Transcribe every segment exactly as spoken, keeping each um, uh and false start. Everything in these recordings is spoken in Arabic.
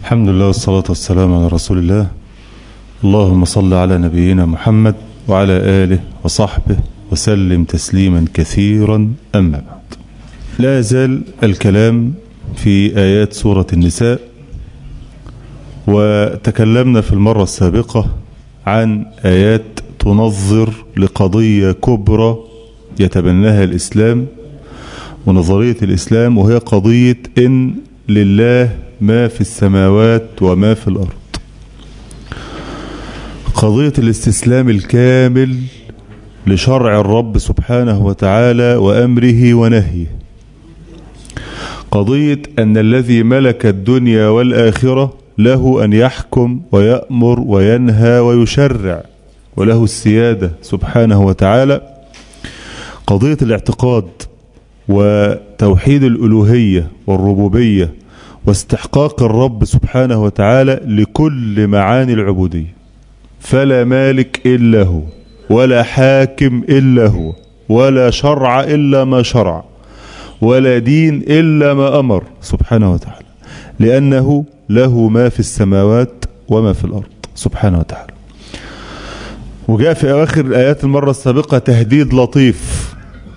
الحمد لله والصلاة والسلام على رسول الله. اللهم صل على نبينا محمد وعلى آله وصحبه وسلم تسليما كثيرا. أما بعد، لا يزال الكلام في آيات سورة النساء، وتكلمنا في المرة السابقة عن آيات تنظر لقضية كبرى يتبناها الإسلام ونظرية الإسلام، وهي قضية إن لله ما في السماوات وما في الأرض، قضية الاستسلام الكامل لشرع الرب سبحانه وتعالى وأمره ونهيه، قضية أن الذي ملك الدنيا والآخرة له أن يحكم ويأمر وينهى ويشرع، وله السيادة سبحانه وتعالى، قضية الاعتقاد وتوحيد الألوهية والربوبية واستحقاق الرب سبحانه وتعالى لكل معاني العبودية، فلا مالك إلا هو، ولا حاكم إلا هو، ولا شرع إلا ما شرع، ولا دين إلا ما أمر سبحانه وتعالى، لأنه له ما في السماوات وما في الأرض سبحانه وتعالى. وجاء في أواخر الآيات المرة السابقة تهديد لطيف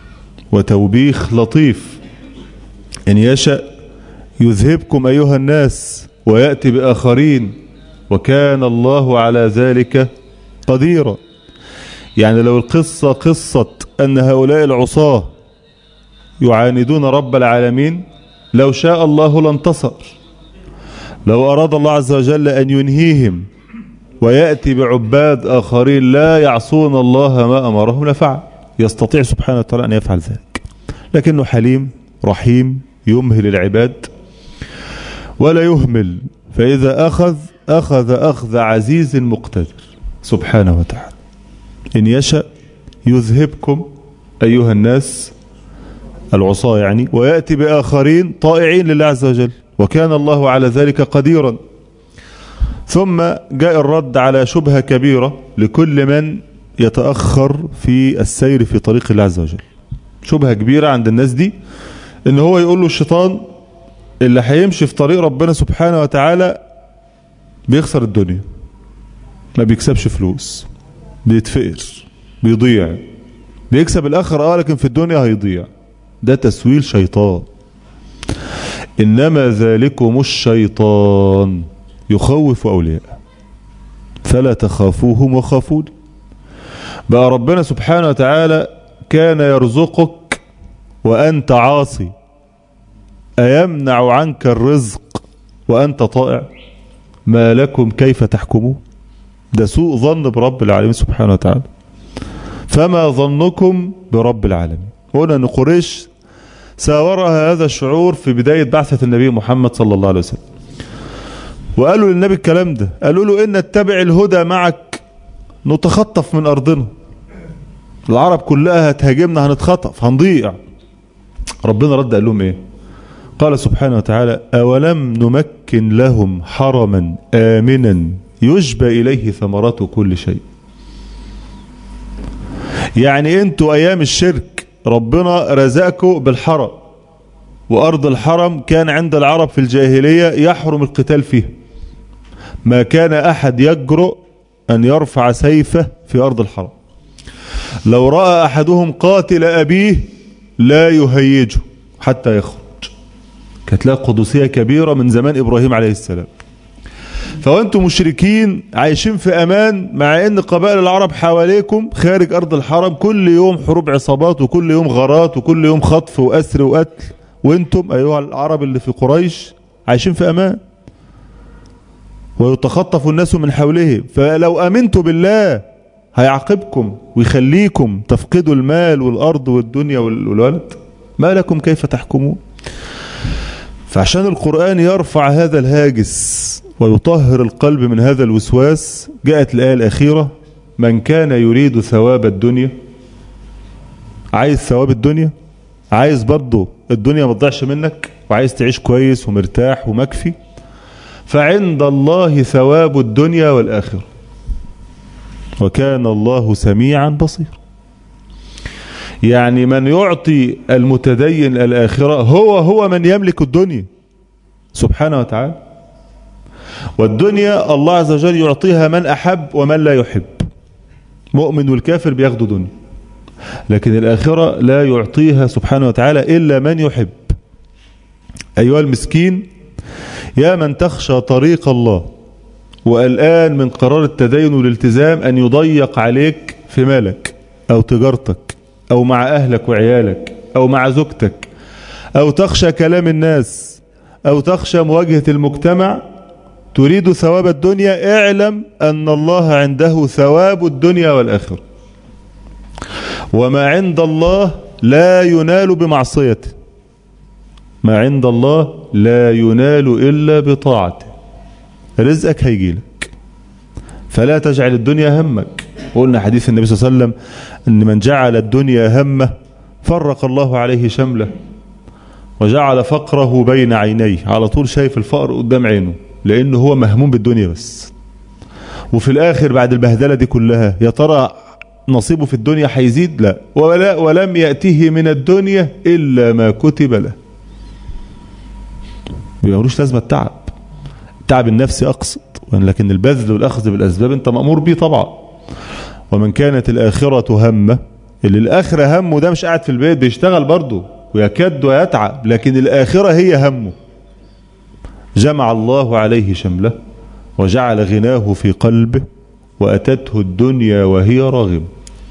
وتوبيخ لطيف: إن يشأ يذهبكم أيها الناس ويأتي بآخرين وكان الله على ذلك قديرا. يعني لو القصة قصة أن هؤلاء العصاة يعاندون رب العالمين، لو شاء الله لانتصر. لو أراد الله عز وجل أن ينهيهم ويأتي بعباد آخرين لا يعصون الله ما أمرهم لفعل، يستطيع سبحانه وتعالى أن يفعل ذلك، لكنه حليم رحيم يمهل العباد ولا يهمل، فإذا أخذ أخذ أخذ عزيز مقتدر سبحانه وتعالى. إن يشأ يذهبكم أيها الناس العصاة يعني، ويأتي بآخرين طائعين لله عز وجل، وكان الله على ذلك قديرا. ثم جاء الرد على شبهة كبيرة لكل من يتأخر في السير في طريق الله عز وجل. شبهة كبيرة عند الناس دي ان هو يقول له الشيطان اللي هيمشي في طريق ربنا سبحانه وتعالى بيخسر الدنيا، ما بيكسبش فلوس، بيتفقر، بيضيع، بيكسب الاخر اه لكن في الدنيا هيضيع. ده تسويل شيطان. انما ذلكم الشيطان يخوف اولياءه فلا تخافوهم وخافون. بقى ربنا سبحانه وتعالى كان يرزقك وأنت عاصي، أيمنع عنك الرزق وأنت طائع؟ ما لكم كيف تحكمون؟ ده سوء ظن برب العالمين سبحانه وتعالى. فما ظنكم برب العالمين؟ هنا أن قريش ساورها هذا الشعور في بداية بعثة النبي محمد صلى الله عليه وسلم، وقالوا للنبي الكلام ده، قالوا له إن نتبع الهدى معك نتخطف من أرضنا، العرب كلها هتهاجمنا، هنتخطف، هنضيع. ربنا رد قال لهم ايه؟ قال سبحانه وتعالى: أولم نمكن لهم حرما آمنا يجبى إليه ثمرات كل شيء. يعني انتوا أيام الشرك ربنا رزقكم بالحرم، وأرض الحرم كان عند العرب في الجاهلية يحرم القتال فيها، ما كان أحد يجرؤ أن يرفع سيفه في أرض الحرم. لو رأى أحدهم قاتل أبيه لا يهيجه حتى يخرج. كانت لها قدسية كبيرة من زمان إبراهيم عليه السلام. فوانتم مشركين عايشين في أمان، مع أن قبائل العرب حواليكم خارج أرض الحرم كل يوم حروب عصابات، وكل يوم غارات، وكل يوم خطف وأسر وقتل، وانتم أيها العرب اللي في قريش عايشين في أمان، ويتخطف الناس من حولهم. فلو أمنتوا بالله هيعاقبكم ويخليكم تفقدوا المال والأرض والدنيا والولد. ما لكم كيف تحكمون؟ فعشان القرآن يرفع هذا الهاجس ويطهر القلب من هذا الوسواس، جاءت الآية الأخيرة: من كان يريد ثواب الدنيا. عايز ثواب الدنيا، عايز برضه الدنيا ما تضيعش منك، وعايز تعيش كويس ومرتاح ومكفي، فعند الله ثواب الدنيا والآخرة، وكان الله سميعا بصيرا. يعني من يعطي المتدين الآخرة هو هو من يملك الدنيا سبحانه وتعالى. والدنيا الله عز وجل يعطيها من أحب ومن لا يحب. مؤمن والكافر بياخدوا دنيا، لكن الآخرة لا يعطيها سبحانه وتعالى إلا من يحب. أيها المسكين، يا من تخشى طريق الله وقلقان من قرار التدين والالتزام أن يضيق عليك في مالك أو تجارتك أو مع أهلك وعيالك أو مع زوجتك، أو تخشى كلام الناس، أو تخشى مواجهة المجتمع، تريد ثواب الدنيا، اعلم أن الله عنده ثواب الدنيا والآخرة. وما عند الله لا ينال بمعصيته، ما عند الله لا ينال إلا بطاعته. رزقك هيجيلك، فلا تجعل الدنيا همك. وقلنا حديث النبي صلى الله عليه وسلم أن من جعل الدنيا همه فرق الله عليه شمله وجعل فقره بين عينيه. على طول شايف الفقر قدام عينه، لأنه هو مهموم بالدنيا بس. وفي الآخر بعد البهدلة دي كلها يا ترى نصيبه في الدنيا هيزيد؟ لا. ولا ولم يأته من الدنيا إلا ما كتب له. ملوش لازمة التعب، التعب النفسي أقصد، لكن البذل والأخذ بالأسباب أنت مأمور به طبعا. ومن كانت الآخرة همه، اللي الآخرة همه ده مش قاعد في البيت، بيشتغل برضه ويكاد ويتعب، لكن الآخرة هي همه، جمع الله عليه شمله وجعل غناه في قلبه وأتته الدنيا وهي راغمة.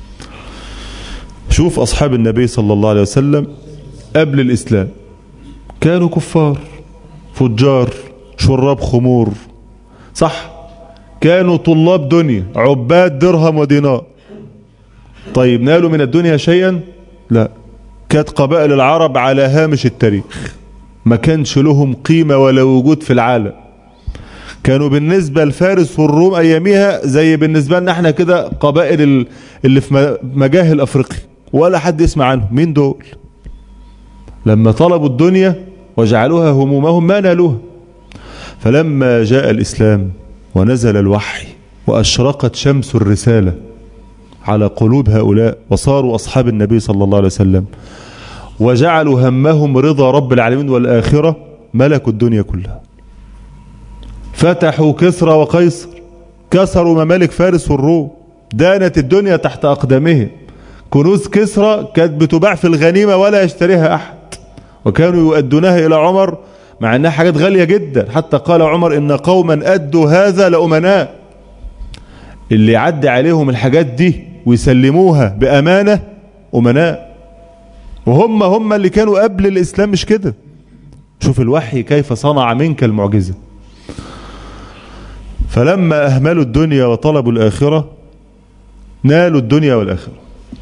شوف أصحاب النبي صلى الله عليه وسلم قبل الإسلام كانوا كفار فجار شراب خمور، صح؟ كانوا طلاب دنيا، عباد درهم ودينار. طيب نالوا من الدنيا شيئا؟ لا. كانت قبائل العرب على هامش التاريخ، ما كانش لهم قيمة ولا وجود في العالم. كانوا بالنسبة لفارس والروم أياميها زي بالنسبة لنا احنا كده قبائل اللي في مجاهل أفريقيا، ولا حد يسمع عنهم. مين دول؟ لما طلبوا الدنيا وجعلوها همومهم ما نالوها. فلما جاء الإسلام ونزل الوحي وأشرقت شمس الرسالة على قلوب هؤلاء وصاروا أصحاب النبي صلى الله عليه وسلم وجعلوا همهم رضا رب العالمين والآخرة، ملكوا الدنيا كلها. فتحوا كسرى وقيصر، كسروا ممالك فارس والروم، دانت الدنيا تحت أقدامهم. كنوز كسرى كانت بتباع في الغنيمة ولا يشتريها أحد، وكانوا يؤدونها إلى عمر مع أنها حاجات غالية جدا، حتى قال عمر إن قوما أدوا هذا لأمناء. اللي يعدي عليهم الحاجات دي ويسلموها بأمانة أمناء، وهم هم اللي كانوا قبل الإسلام مش كده. شوف الوحي كيف صنع منك المعجزة. فلما أهملوا الدنيا وطلبوا الآخرة نالوا الدنيا والآخرة،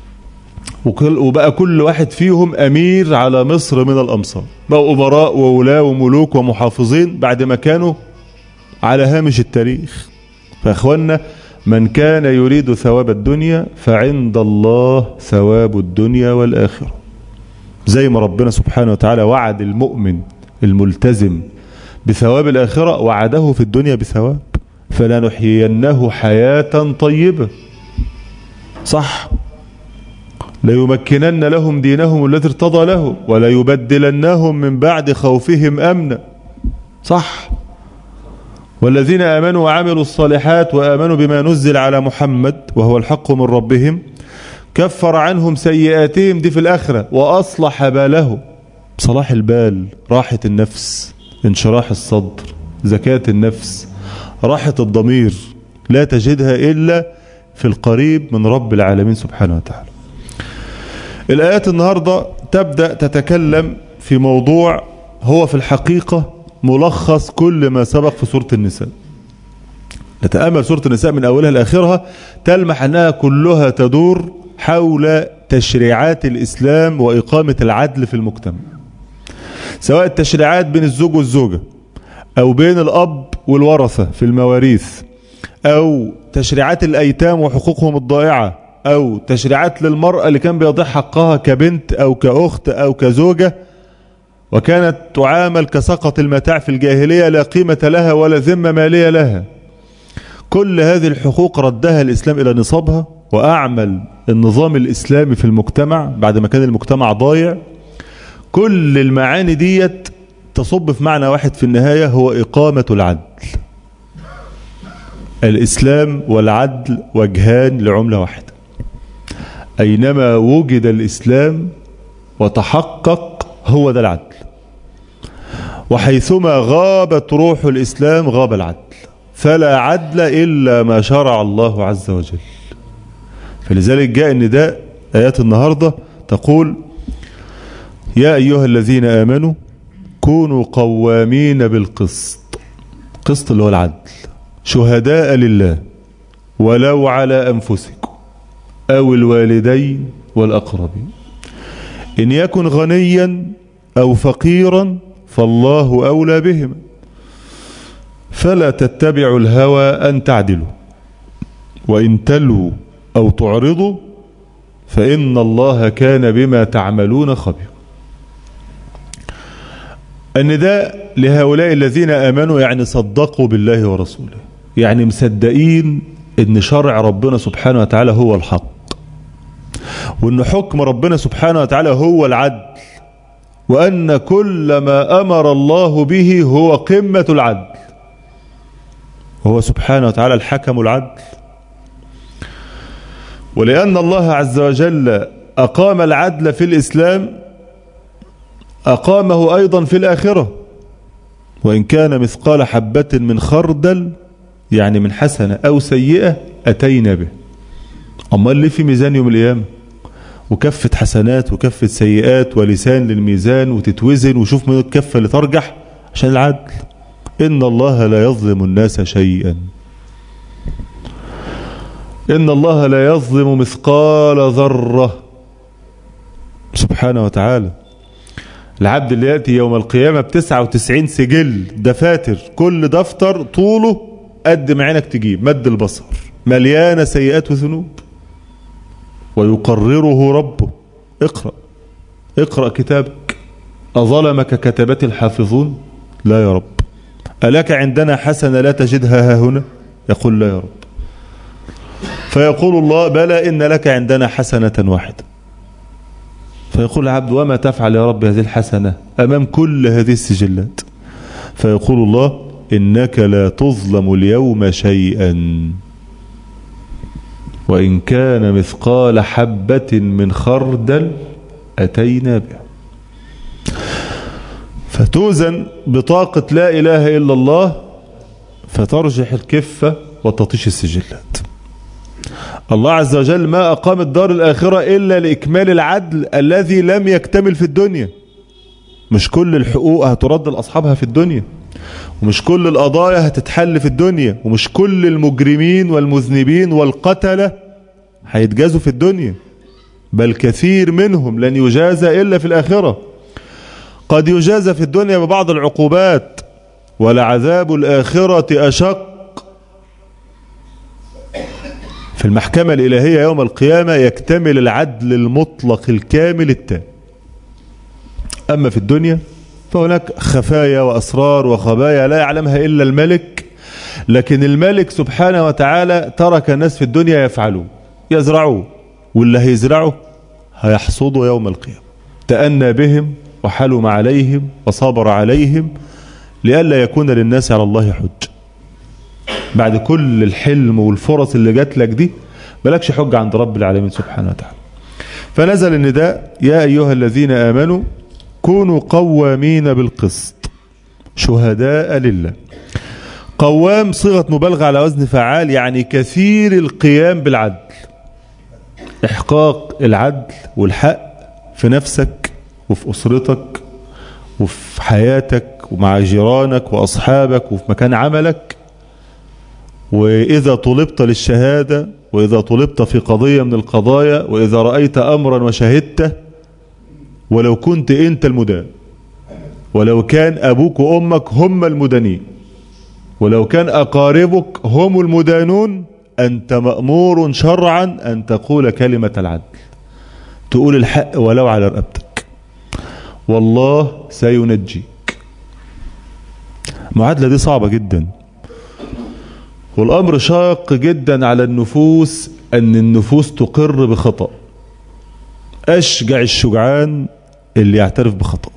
وبقى كل واحد فيهم أمير على مصر من الأمصار، بقوا أمراء وولاة وملوك ومحافظين بعد ما كانوا على هامش التاريخ. فأخوانا، من كان يريد ثواب الدنيا فعند الله ثواب الدنيا والآخرة. زي ما ربنا سبحانه وتعالى وعد المؤمن الملتزم بثواب الآخرة، وعده في الدنيا بثواب. فلنحيينه حياة طيبة، صح؟ ليمكنن لهم دينهم الذي ارتضى لهم وليبدلنهم من بعد خوفهم أمنا، صح؟ والذين آمنوا وعملوا الصالحات وآمنوا بما نزل على محمد وهو الحق من ربهم كفر عنهم سيئاتهم، دي في الآخرة، وأصلح بالهم. صلاح البال، راحة النفس، انشراح الصدر، زكاة النفس، راحة الضمير، لا تجدها إلا في القريب من رب العالمين سبحانه وتعالى. الآيات النهاردة تبدأ تتكلم في موضوع هو في الحقيقة ملخص كل ما سبق في سورة النساء. نتأمل سورة النساء من أولها لآخرها تلمح أنها كلها تدور حول تشريعات الإسلام وإقامة العدل في المجتمع، سواء التشريعات بين الزوج والزوجة، أو بين الأب والورثة في المواريث، أو تشريعات الأيتام وحقوقهم الضائعة، أو تشريعات للمرأة اللي كان بيضيع حقها كبنت أو كأخت أو كزوجة، وكانت تعامل كسقط المتاع في الجاهلية، لا قيمة لها ولا ذمة مالية لها. كل هذه الحقوق ردها الإسلام إلى نصابها، وأعمل النظام الإسلامي في المجتمع بعد ما كان المجتمع ضايع. كل المعاني ديت تصب في معنى واحد في النهاية، هو إقامة العدل. الإسلام والعدل وجهان لعملة واحدة. أينما وجد الإسلام وتحقق هو ده العدل، وحيثما غابت روح الإسلام غاب العدل، فلا عدل إلا ما شرع الله عز وجل. فلذلك جاء النداء آيات النهاردة تقول: يا أيها الذين آمنوا كونوا قوامين بالقسط. قسط اللي هو العدل، شهداء لله ولو على أنفسكم أو الوالدين والأقربين إن يكن غنيا أو فقيرا فالله أولى بهما فلا تتبعوا الهوى أن تعدلوا وإن تلوا أو تعرضوا فإن الله كان بما تعملون خبيرا. النداء لهؤلاء الذين آمنوا يعني صدقوا بالله ورسوله، يعني مصدقين ان شرع ربنا سبحانه وتعالى هو الحق، وان حكم ربنا سبحانه وتعالى هو العدل، وأن كل ما أمر الله به هو قمة العدل، وهو سبحانه وتعالى الحكم العدل. ولأن الله عز وجل أقام العدل في الإسلام أقامه أيضا في الآخرة، وإن كان مثقال حبة من خردل يعني من حسنة أو سيئة أتينا به. أما اللي في ميزان يوم القيامة وكفة حسنات وكفة سيئات ولسان للميزان وتتوزن وشوف من الكفة اللي ترجح عشان العدل. إن الله لا يظلم الناس شيئا، إن الله لا يظلم مثقال ذرة سبحانه وتعالى. العبد اللي يأتي يوم القيامة بتسعة وتسعين سجل دفاتر، كل دفتر طوله قد ما عينك تجيب مد البصر، مليانة سيئات وذنوب، ويقرره ربه: اقرأ اقرأ كتابك، أظلمك كتبت الحافظون؟ لا يا رب. ألك عندنا حسنة لا تجدها ها هنا؟ يقول لا يا رب. فيقول الله: بلى إن لك عندنا حسنة واحدة. فيقول العبد: وما تفعل يا رب هذه الحسنة أمام كل هذه السجلات؟ فيقول الله: إنك لا تظلم اليوم شيئا وإن كان مثقال حبة من خردل أتينا بها. فتوزن بطاقة لا إله إلا الله فترجح الكفة وتطيش السجلات. الله عز وجل ما أقام الدار الآخرة إلا لإكمال العدل الذي لم يكتمل في الدنيا. مش كل الحقوق هترد لأصحابها في الدنيا، ومش كل القضايا هتتحل في الدنيا، ومش كل المجرمين والمذنبين والقتلة هيتجازوا في الدنيا، بل كثير منهم لن يجازى إلا في الآخرة. قد يجازى في الدنيا ببعض العقوبات، ولعذاب الآخرة أشق. في المحكمة الإلهية يوم القيامة يكتمل العدل المطلق الكامل التام. أما في الدنيا فهناك خفايا وأسرار وخبايا لا يعلمها إلا الملك، لكن الملك سبحانه وتعالى ترك الناس في الدنيا يفعلوا يزرعوا، واللي هيزرعوا هيحصدوا يوم القيامة. تأنى بهم وحلم عليهم وصبر عليهم لئلا يكون للناس على الله حج. بعد كل الحلم والفرص اللي جات لك دي مالكش حج عند رب العالمين سبحانه وتعالى. فنزل النداء: يا أيها الذين آمنوا كونوا قوامين بالقسط شهداء لله. قوام صيغة مبالغة على وزن فعال، يعني كثير القيام بالعدل، إحقاق العدل والحق في نفسك وفي أسرتك وفي حياتك ومع جيرانك وأصحابك وفي مكان عملك. وإذا طلبت للشهادة، وإذا طلبت في قضية من القضايا، وإذا رأيت أمرا وشهدته، ولو كنت أنت المدان، ولو كان أبوك وأمك هم المدانين، ولو كان أقاربك هم المدانون، أنت مأمور شرعا أن تقول كلمة العدل، تقول الحق ولو على رقبتك، والله سينجيك. المعادلة دي صعبة جدا، والأمر شاق جدا على النفوس أن النفوس تقر بخطأ. أشجع الشجعان اللي يعترف بخطأه،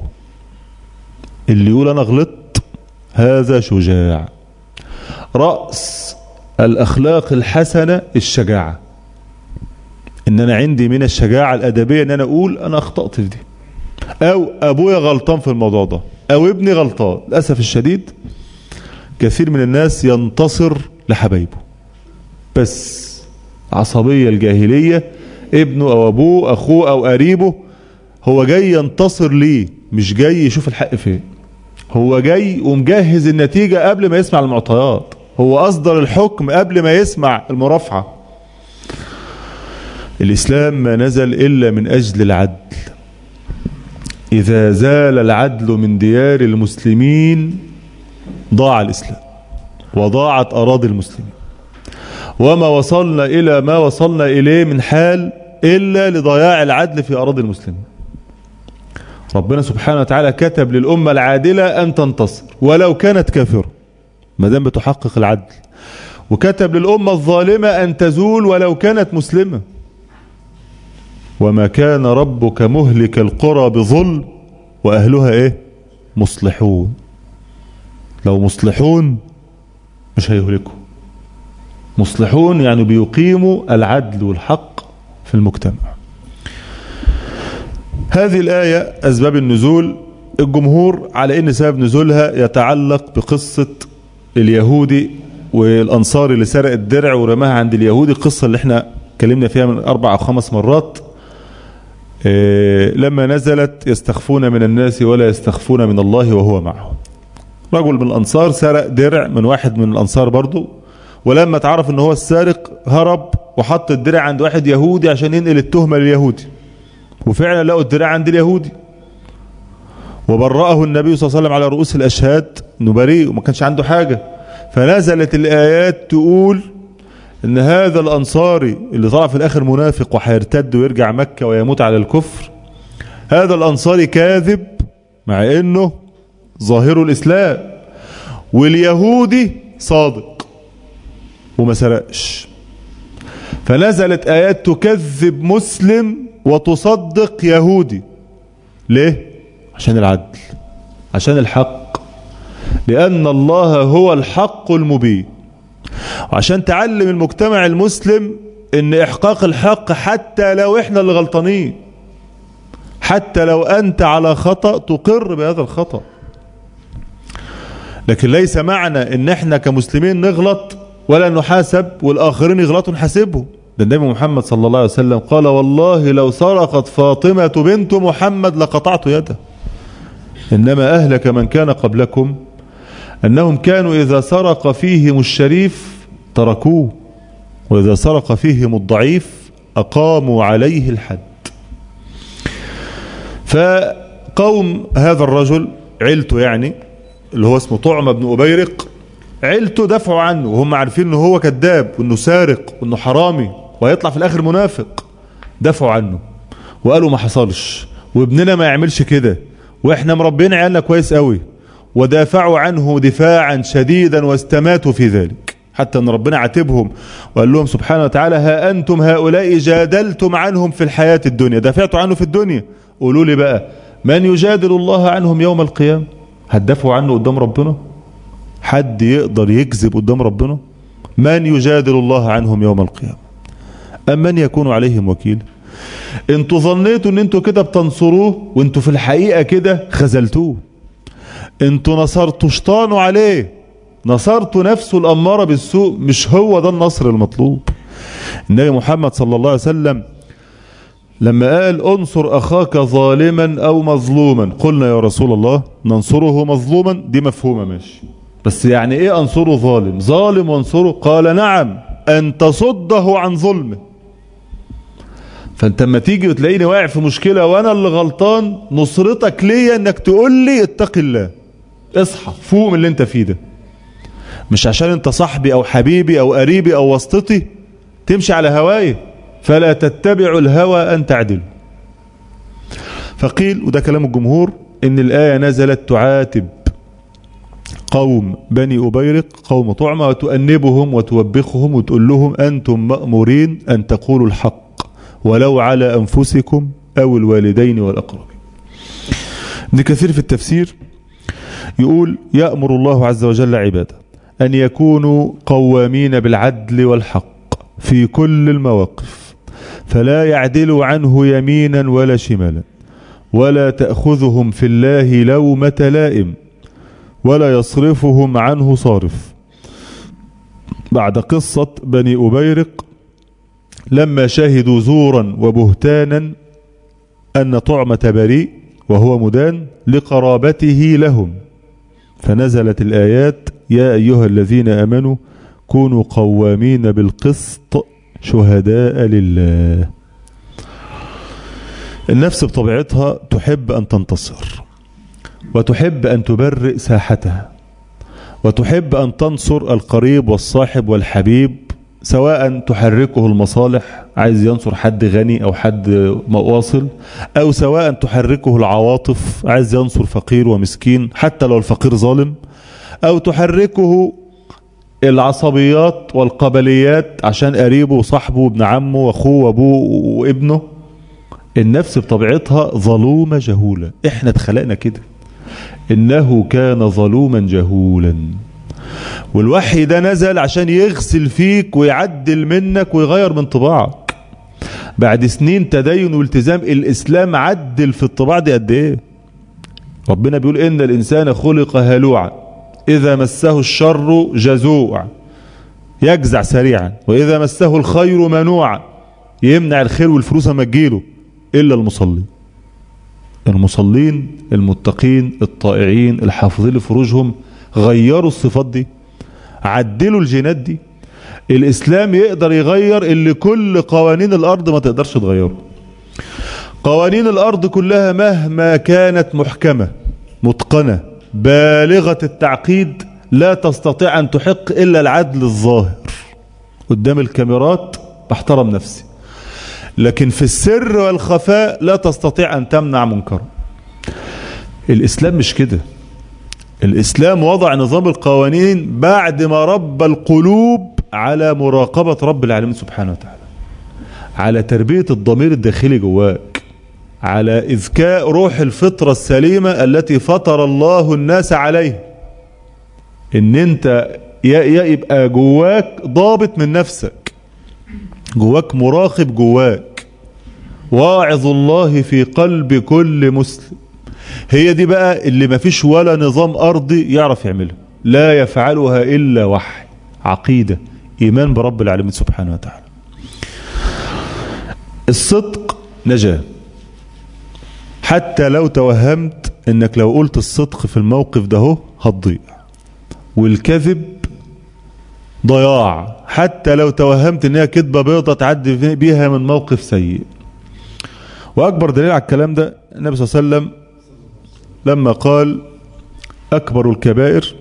اللي يقول أنا غلطت، هذا شجاع. رأس الأخلاق الحسنة الشجاعة، إن أنا عندي من الشجاعة الأدبية إن أنا أقول أنا أخطأت في دي، أو أبويا غلطان في الموضوع ده، أو ابني غلطان. للأسف الشديد كثير من الناس ينتصر لحبايبه بس، عصبية الجاهلية، ابنه أو أبوه أخوه أو قريبه هو جاي ينتصر ليه، مش جاي يشوف الحق فين. هو جاي ومجهز النتيجة قبل ما يسمع المعطيات، هو أصدر الحكم قبل ما يسمع المرافعة. الإسلام ما نزل إلا من أجل العدل. إذا زال العدل من ديار المسلمين ضاع الإسلام وضاعت أراضي المسلمين، وما وصلنا إلى ما وصلنا إليه من حال إلا لضياع العدل في أراضي المسلمين. ربنا سبحانه وتعالى كتب للأمة العادلة أن تنتصر ولو كانت كافرة ما دام بتحقق العدل، وكتب للأمة الظالمة أن تزول ولو كانت مسلمة. وما كان ربك مهلك القرى بظلم وأهلها إيه؟ مصلحون. لو مصلحون مش هيهلكوا، مصلحون يعني بيقيموا العدل والحق في المجتمع. هذه الآية أسباب النزول، الجمهور على أن سبب نزولها يتعلق بقصة اليهودي والأنصاري اللي سرق الدرع ورماها عند اليهودي، القصة اللي احنا اتكلمنا فيها من أربع أو خمس مرات. إيه لما نزلت يستخفون من الناس ولا يستخفون من الله وهو معهم. رجل من الأنصار سرق درع من واحد من الأنصار برضو، ولما تعرف ان هو السارق هرب وحط الدرع عند واحد يهودي عشان ينقل التهمة لليهودي، وفعلا لقوا الدرع عند اليهودي وبرأه النبي صلى الله عليه وسلم على رؤوس الأشهاد انه بريء وما كانش عنده حاجة. فنزلت الآيات تقول ان هذا الأنصاري اللي طلع في الآخر منافق وحيرتد ويرجع مكة ويموت على الكفر، هذا الأنصاري كاذب مع انه ظاهر الإسلام، واليهودي صادق وما سرقش. فنزلت آيات تكذب مسلم وتصدق يهودي. ليه؟ عشان العدل، عشان الحق، لأن الله هو الحق المبين، وعشان تعلم المجتمع المسلم ان احقاق الحق حتى لو احنا اللي غلطانين، حتى لو انت على خطأ تقر بهذا الخطأ. لكن ليس معنى ان احنا كمسلمين نغلط ولا نحاسب والآخرين يغلطوا نحاسبهم. ده النبي محمد صلى الله عليه وسلم قال والله لو سرقت فاطمة بنت محمد لقطعت يده. إنما أهلك من كان قبلكم أنهم كانوا إذا سرق فيهم الشريف تركوه، وإذا سرق فيهم الضعيف أقاموا عليه الحد. فقوم هذا الرجل عيلته يعني اللي هو اسمه طعمة بن أبيرق، عيلته دفعوا عنه وهم عارفين انه هو كذاب وانه سارق وانه حرامي وهيطلع في الاخر منافق. دفعوا عنه وقالوا ما حصلش وابننا ما يعملش كده واحنا مربين عيالنا كويس قوي، ودافعوا عنه دفاعا شديدا واستماتوا في ذلك، حتى ان ربنا عاتبهم وقال لهم سبحانه وتعالى ها انتم هؤلاء جادلتم عنهم في الحياة الدنيا، دافعتوا عنه في الدنيا، قولوا لي بقى من يجادل الله عنهم يوم القيامة؟ هتدافعوا عنه قدام ربنا؟ حد يقدر يكذب قدام ربنا؟ من يجادل الله عنهم يوم القيامة أم من يكون عليهم وكيل؟ انتوا ظنيتوا ان انتوا كده بتنصروه وانتوا في الحقيقة كده خذلتوه. انتوا نصرتوا شطانوا عليه، نصرتوا نفسه الأمارة بالسوء، مش هو ده النصر المطلوب. النبي محمد صلى الله عليه وسلم لما قال انصر أخاك ظالما أو مظلوما، قلنا يا رسول الله ننصره مظلوما، دي مفهومة ماشي، بس يعني ايه انصره ظالم؟ ظالم وانصره؟ قال نعم ان تصده عن ظلمه. فانت لما تيجي وتلاقيني واقع في مشكلة وانا اللي غلطان، نصرتك ليا انك تقول لي اتق الله، اصحى فوق من اللي انت فيه ده، مش عشان انت صاحبي او حبيبي او قريبي او واسطتي تمشي على هواي، فلا تتبعوا الهوى ان تعدلوا. فقيل وده كلام الجمهور ان الآية نزلت تعاتب قوم بني أبيرق قوم طعمة وتؤنبهم وتوبخهم وتقول لهم أنتم مأمورين أن تقولوا الحق ولو على أنفسكم أو الوالدين والأقربين. ابن كثير في التفسير يقول يأمر الله عز وجل عباده أن يكونوا قوامين بالعدل والحق في كل المواقف، فلا يعدلوا عنه يمينا ولا شمالا، ولا تأخذهم في الله لومة لائم، ولا يصرفهم عنه صارف. بعد قصة بني أبيرق لما شهدوا زورا وبهتانا أن طعمة بريء وهو مدان لقرابته لهم، فنزلت الآيات: يا أيها الذين آمنوا كونوا قوامين بالقسط شهداء لله. النفس بطبيعتها تحب أن تنتصر، وتحب أن تبرئ ساحتها، وتحب أن تنصر القريب والصاحب والحبيب، سواء تحركه المصالح، عايز ينصر حد غني أو حد واصل، أو سواء تحركه العواطف، عايز ينصر فقير ومسكين حتى لو الفقير ظالم، أو تحركه العصبيات والقبليات عشان قريبه وصاحبه وابن عمه واخوه وابوه وابنه. النفس بطبيعتها ظلومة جهولة، احنا اتخلقنا كده، انه كان ظلوما جهولا. والوحي ده نزل عشان يغسل فيك ويعدل منك ويغير من طباعك. بعد سنين تدين والتزام الاسلام عدل في الطباع دي قد ايه. ربنا بيقول ان الانسان خلق هلوعا اذا مسه الشر جزوعا، يجزع سريعا، واذا مسه الخير منوعا، يمنع الخير والفلوس ما تجيله، الا المصلين. المصلين المتقين الطائعين الحافظين لفروجهم غيروا الصفات دي، عدلوا الجينات دي. الاسلام يقدر يغير اللي كل قوانين الارض ما تقدرش تغيره. قوانين الارض كلها مهما كانت محكمة متقنة بالغة التعقيد لا تستطيع ان تحق الا العدل الظاهر. قدام الكاميرات بحترم نفسي، لكن في السر والخفاء لا تستطيع ان تمنع منكر. الاسلام مش كده. الإسلام وضع نظام القوانين بعد ما ربى القلوب على مراقبة رب العالمين سبحانه وتعالى، على تربية الضمير الداخلي جواك، على إذكاء روح الفطرة السليمة التي فطر الله الناس عليه. إن أنت يبقى جواك ضابط من نفسك، جواك مراقب، جواك واعظ الله في قلب كل مسلم. هي دي بقى اللي ما فيش ولا نظام أرضي يعرف يعملها، لا يفعلها إلا وحي، عقيدة، إيمان برب العالمين سبحانه وتعالى. الصدق نجاة، حتى لو توهمت انك لو قلت الصدق في الموقف ده هو هتضيع، والكذب ضياع، حتى لو توهمت انها كذبة بيضة تعدي بيها من موقف سيء. وأكبر دليل على الكلام ده النبي صلى الله عليه وسلم لما قال أكبر الكبائر،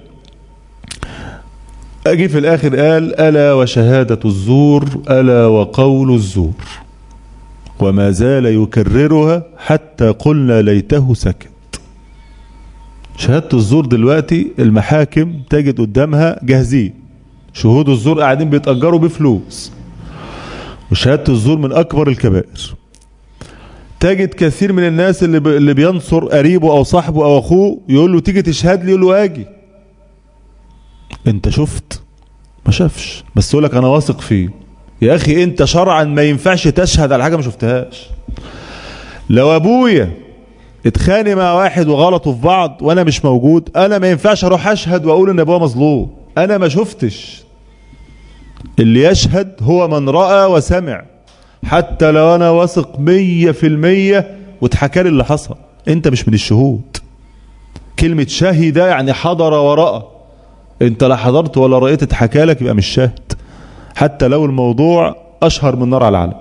أجي في الآخر قال ألا وشهادة الزور ألا وقول الزور، وما زال يكررها حتى قلنا ليته سكت. شهادة الزور دلوقتي المحاكم تجد قدامها جاهزين، شهود الزور قاعدين بيتأجروا بفلوس، وشهادة الزور من أكبر الكبائر. تجد كثير من الناس اللي اللي بينصر قريبه او صاحبه او اخوه يقول له تيجي تشهد لي، يقول له اجي. انت شفت؟ ما شافش، بس يقول لك انا واثق فيه. يا اخي انت شرعا ما ينفعش تشهد على حاجه ما شفتهاش. لو ابويا اتخانق مع واحد وغلطوا في بعض وانا مش موجود، انا ما ينفعش اروح اشهد واقول ان ابويا مظلوم، انا ما شفتش. اللي يشهد هو من راى وسمع، حتى لو انا واثق مية في المية واتحكى لي اللي حصل، انت مش من الشهود. كلمة شهد يعني حضر ورأى، انت لا حضرت ولا رأيت اتحكى لك يبقى مش شاهد، حتى لو الموضوع اشهر من نار على العالم.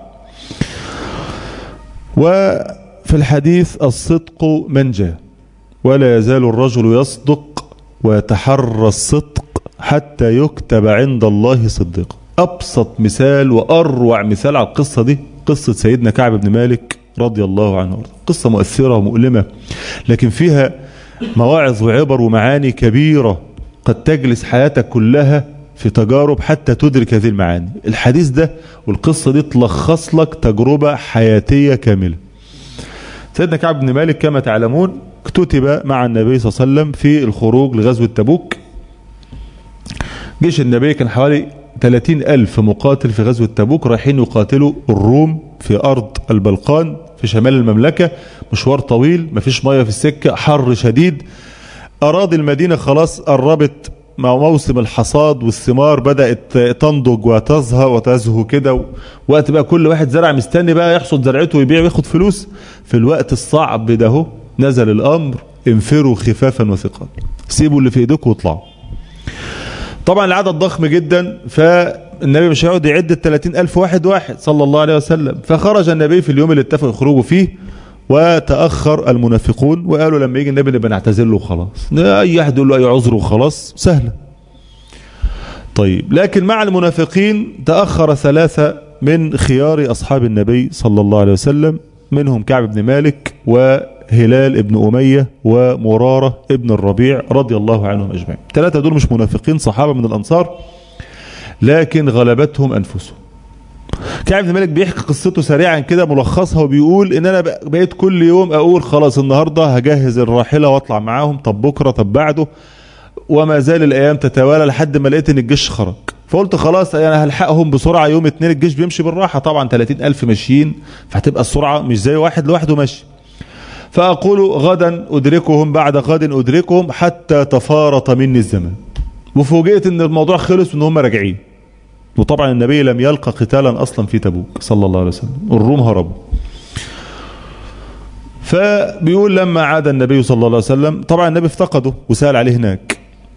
وفي الحديث الصدق منجى، ولا يزال الرجل يصدق ويتحرى الصدق حتى يكتب عند الله صديقا. أبسط مثال وأروع مثال على القصة دي قصة سيدنا كعب بن مالك رضي الله عنه. قصة مؤثرة ومؤلمة، لكن فيها مواعظ وعبر ومعاني كبيرة قد تجلس حياتك كلها في تجارب حتى تدرك هذه المعاني. الحديث ده والقصة دي تلخص لك تجربة حياتية كاملة. سيدنا كعب بن مالك كما تعلمون كتب مع النبي صلى الله عليه وسلم في الخروج لغزوة تبوك. جيش النبي كان حوالي ثلاثين ألف مقاتل في غزوة تبوك، رايحين يقاتلوا الروم في أرض البلقان في شمال المملكة. مشوار طويل، مفيش مية في السكة، حر شديد، أراضي المدينة خلاص قربت مع موسم الحصاد والثمار بدأت تنضج وتزهر وتزهو كده، وقت بقى كل واحد زرع مستني بقى يحصد زرعته ويبيع وياخد فلوس. في الوقت الصعب ده هو نزل الأمر انفروا خفافا وثقال، سيبوا اللي في ايديكم واطلعوا. طبعا العدد ضخم جدا، فالنبي مش هيقعد يعد الثلاثين ألف واحد واحد صلى الله عليه وسلم. فخرج النبي في اليوم اللي اتفقوا يخرجوا فيه، وتأخر المنافقون وقالوا لما يجي النبي نبقى نعتذر له وخلاص، اي واحد يقول له اي عذر وخلاص، سهله. طيب لكن مع المنافقين تأخر ثلاثة من خيار أصحاب النبي صلى الله عليه وسلم، منهم كعب بن مالك وهلال بن أمية ومرارة ابن الربيع رضي الله عنهم أجمعين. ثلاثة دول مش منافقين، صحابة من الأنصار، لكن غلبتهم أنفسهم. كعب بن مالك بيحكي قصته سريعا كده ملخصها، وبيقول ان انا بقيت كل يوم اقول خلاص النهارده هجهز الراحله واطلع معاهم، طب بكره، طب بعده، وما زال الايام تتوالى لحد ما لقيت ان الجيش خرج. فقلت خلاص انا هلحقهم بسرعه يوم اتنين، الجيش بيمشي بالراحه طبعا، ثلاثين ألف ماشيين، فهتبقى السرعه مش زي واحد لوحده ماشي. فاقول غدا ادركهم، بعد غد ادركهم، حتى تفارط مني الزمان. وفوجئت ان الموضوع خلص وان هم راجعين. وطبعا النبي لم يلقى قتالا اصلا في تبوك صلى الله عليه وسلم، الروم هربوا. فبيقول لما عاد النبي صلى الله عليه وسلم، طبعا النبي افتقده وسأل عليه هناك،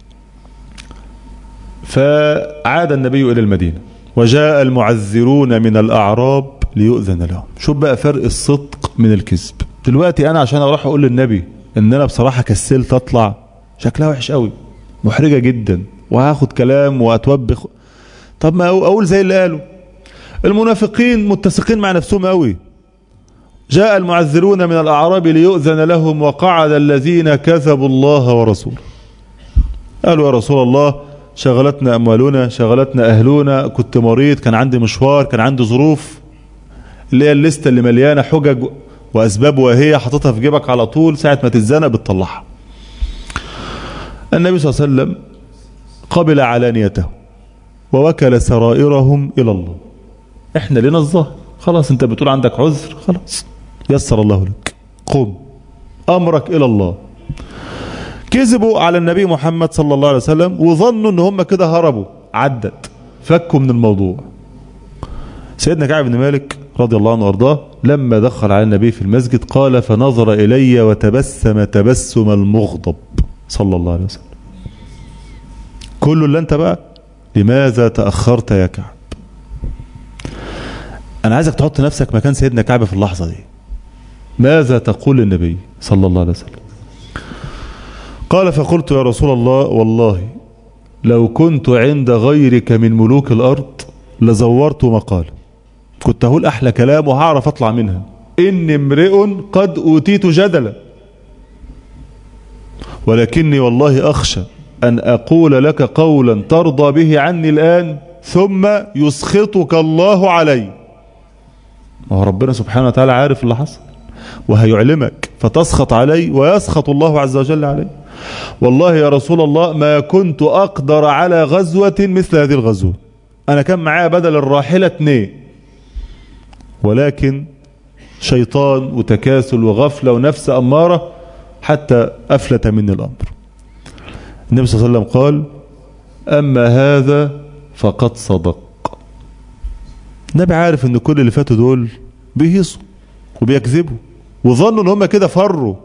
فعاد النبي الى المدينة وجاء المعذرون من الاعراب ليؤذن لهم. شوف بقى فرق الصدق من الكذب. دلوقتي انا عشان اروح اقول للنبي ان انا بصراحة كسلت اطلع، شكلها وحش قوي، محرجة جدا، وهاخد كلام واتوبخ. طب ما اقول زي اللي قالوا المنافقين، متسقين مع نفسهم قوي. جاء المعذرون من الاعراب ليؤذن لهم، وقعد الذين كذبوا الله ورسوله. قالوا يا رسول الله شغلتنا اموالنا، شغلتنا اهلنا، كنت مريض، كان عندي مشوار، كان عندي ظروف، اللي هي الليسته اللي مليانه حجج واسباب، وهي حاططها في جيبك على طول، ساعه ما تتزنق بتطلعها. النبي صلى الله عليه وسلم قبل علانيته ووكل سرائرهم الى الله. احنا لنا الظاهر، خلاص انت بتقول عندك عذر، خلاص يسر الله لك، قم امرك الى الله. كذبوا على النبي محمد صلى الله عليه وسلم وظنوا ان هم كده هربوا، عدت، فكوا من الموضوع. سيدنا كعب بن مالك رضي الله عنه وارضاه لما دخل على النبي في المسجد قال فنظر الي وتبسم تبسم المغضب صلى الله عليه وسلم. كله اللي انت بقى لماذا تأخرت يا كعب؟ انا عايزك تحط نفسك مكان سيدنا كعب في اللحظة دي، ماذا تقول للنبي صلى الله عليه وسلم؟ قال فقلت يا رسول الله والله لو كنت عند غيرك من ملوك الارض لزورت مقال، كنت هقول احلى كلام وهعرف اطلع منها، ان امرئ قد اوتيت جدلا، ولكني والله اخشى ان اقول لك قولا ترضى به عني الان ثم يسخطك الله علي. ما هو ربنا سبحانه وتعالى عارف اللي حصل وهيعلمك، فتسخط علي ويسخط الله عز وجل علي. والله يا رسول الله ما كنت اقدر على غزوة مثل هذه الغزوة، انا كان معايا بدل الراحلة اتنين، ولكن شيطان وتكاسل وغفلة ونفس امارة حتى افلت مني الامر. النبي صلى الله عليه وسلم قال اما هذا فقد صدق. النبي عارف ان كل اللي فاتوا دول بيهيصوا وبيكذبوا وظنوا ان هم كده فروا.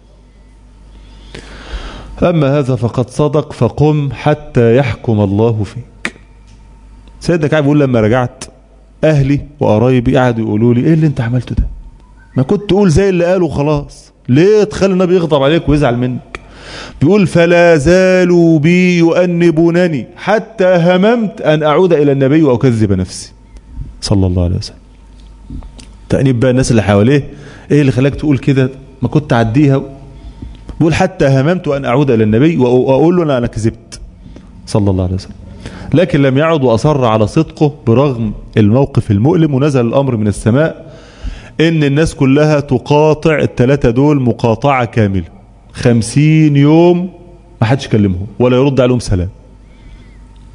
اما هذا فقد صدق فقم حتى يحكم الله فيك. سيدنا كعب بيقول لما رجعت اهلي وقرايبي قعدوا يقولوا لي ايه اللي انت عملته ده؟ ما كنت تقول زي اللي قالوا خلاص، ليه تخلي النبي يغضب عليك ويزعل منك؟ بيقول فلا زالوا بي يؤنبونني حتى هممت ان اعود الى النبي واكذب نفسي صلى الله عليه وسلم. تأنيب بقى الناس اللي حواليه، ايه اللي خلاك تقول كده؟ ما كنت عديها. بيقول حتى هممت ان اعود الى النبي واقول له انا انا كذبت صلى الله عليه وسلم، لكن لم يعد واصر على صدقه برغم الموقف المؤلم. ونزل الامر من السماء ان الناس كلها تقاطع الثلاثه دول مقاطعه كامله، خمسين يوم ما حدش كلمهم ولا يرد عليهم سلام.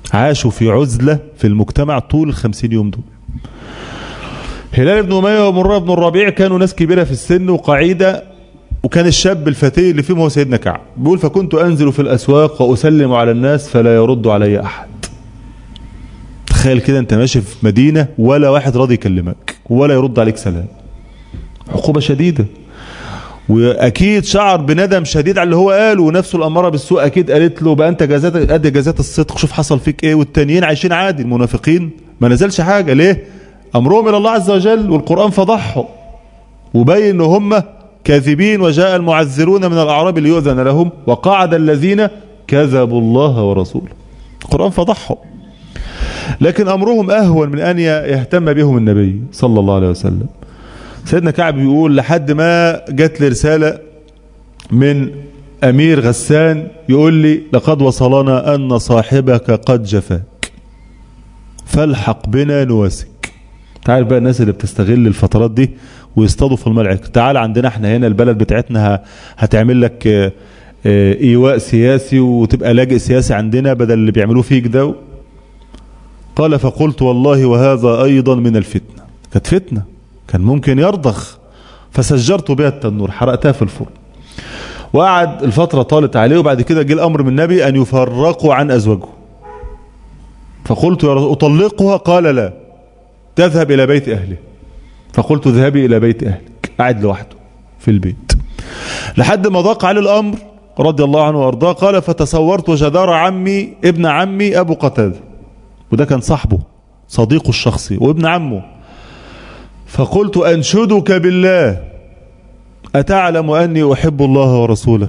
عاشوا في عزلة في المجتمع طول الخمسين يوم دول. هلال بن أمية ومرة بن الربيع كانوا ناس كبيرة في السن وقعيدة، وكان الشاب الفتي اللي فيهم هو سيدنا كعب. بيقول فكنت أنزل في الأسواق وأسلم على الناس فلا يرد علي أحد. تخيل كده أنت ماشي في مدينة ولا واحد راضي يكلمك ولا يرد عليك سلام. عقوبة شديدة، واكيد شعر بندم شديد على اللي هو قاله، ونفسه الاماره بالسوء اكيد قالت له بقى انت جزاتك قد جزات الصدق، شوف حصل فيك ايه. والتانيين عايشين عادي، المنافقين ما نزلش حاجه. ليه؟ امرهم الى الله عز وجل، والقران فضحهم وبين ان هم كاذبين. وجاء المعذرون من الاعراب ليؤذن لهم وقعد الذين كذبوا الله ورسوله. القران فضحهم، لكن امرهم اهون من ان يهتم بهم النبي صلى الله عليه وسلم. سيدنا كعب بيقول لحد ما جات لي رسالة من أمير غسان يقول لي لقد وصلنا أن صاحبك قد جفاك فالحق بنا نواسك. تعال بقى الناس اللي بتستغل الفترات دي ويصطادوا في الملعب، تعال عندنا احنا هنا البلد بتاعتنا هتعمل لك ايواء سياسي وتبقى لاجئ سياسي عندنا بدل اللي بيعملوه فيك ده. قال فقلت والله وهذا أيضا من الفتنة. كانت فتنة، كان ممكن يرضخ، فسجرت بها التنور، حرقتها في الفرن. وقعد الفترة طالت عليه، وبعد كده جه الأمر من النبي أن يفرقوا عن أزواجه. فقلت يا رسول أطلقها؟ قال لا، تذهب إلى بيت أهله. فقلت اذهبي إلى بيت أهلك. قعد لوحده في البيت لحد ما ضاق عليه الأمر رضي الله عنه وأرضاه. قال فتصورت وجدار عمي ابن عمي أبو قتادة، وده كان صاحبه صديقه الشخصي وابن عمه. فقلت أنشدك بالله أتعلم أني أحب الله ورسوله؟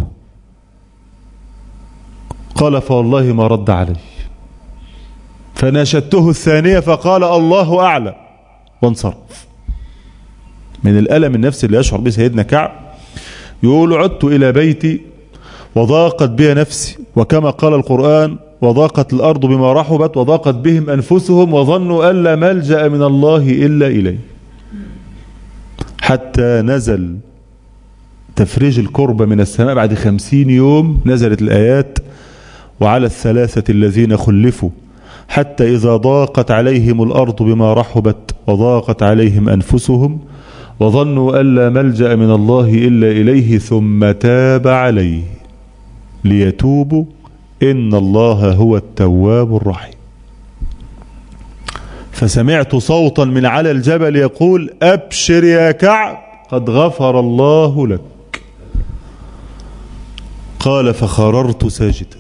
قال فوالله ما رد علي. فناشدته الثانية فقال الله أعلم وانصرف. من الألم النفسي اللي يشعر به سيدنا كعب يقول عدت إلى بيتي وضاقت بي نفسي، وكما قال القرآن وضاقت الأرض بما رحبت وضاقت بهم أنفسهم وظنوا أن لا ملجأ من الله إلا إليه، حتى نزل تفريج الكربة من السماء. بعد خمسين يوم نزلت الآيات وعلى الثلاثة الذين خلفوا حتى إذا ضاقت عليهم الأرض بما رحبت وضاقت عليهم أنفسهم وظنوا أن لا ملجأ من الله إلا إليه ثم تاب عليه ليتوبوا إن الله هو التواب الرحيم. فسمعت صوتا من على الجبل يقول أبشر يا كعب قد غفر الله لك. قال فخررت ساجدا،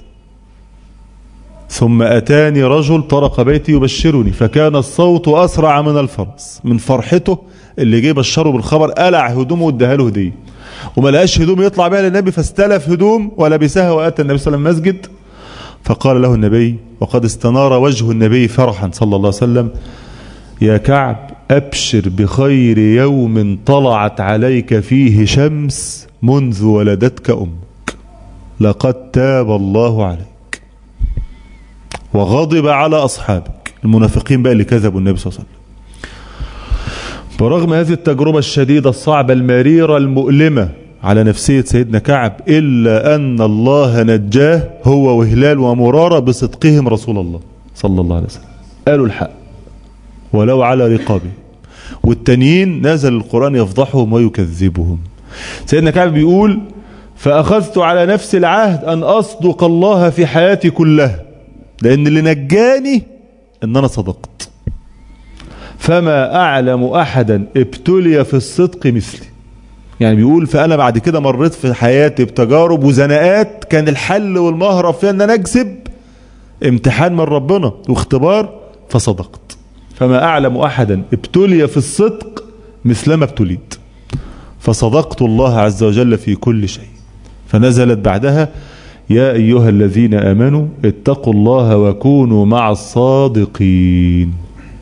ثم أتاني رجل طرق بيتي يبشرني، فكان الصوت أسرع من الفرس. من فرحته اللي جه بشره بالخبر قلع هدومه واداها له هديه، وما لقاش هدوم يطلع بها للنبي فاستلف هدوم ولبسها واتى النبي صلى الله عليه وسلم المسجد. فقال له النبي وقد استنار وجه النبي فرحا صلى الله عليه وسلم يا كعب أبشر بخير يوم طلعت عليك فيه شمس منذ ولدتك أمك، لقد تاب الله عليك. وغضب على أصحابك المنافقين بقى اللي كذبوا النبي صلى الله عليه وسلم. برغم هذه التجربة الشديدة الصعبة المريرة المؤلمة على نفسية سيدنا كعب إلا أن الله نجاه هو وهلال ومرارة بصدقهم رسول الله صلى الله عليه وسلم. قالوا الحق ولو على رقابه، والتانيين نزل القرآن يفضحهم ويكذبهم. سيدنا كعب بيقول فأخذت على نفس العهد أن أصدق الله في حياتي كلها، لأن اللي نجاني أن أنا صدقت، فما أعلم أحدا ابتلي في الصدق مثلي. يعني بيقول فأنا بعد كده مريت في حياتي بتجارب وزناقات كان الحل والمهرب فيها أن أنا أكذب، امتحان من ربنا واختبار، فصدقت. فما أعلم أحدا ابتلي في الصدق مثلما ابتليت، فصدقت الله عز وجل في كل شيء. فنزلت بعدها يا أيها الذين آمنوا اتقوا الله وكونوا مع الصادقين.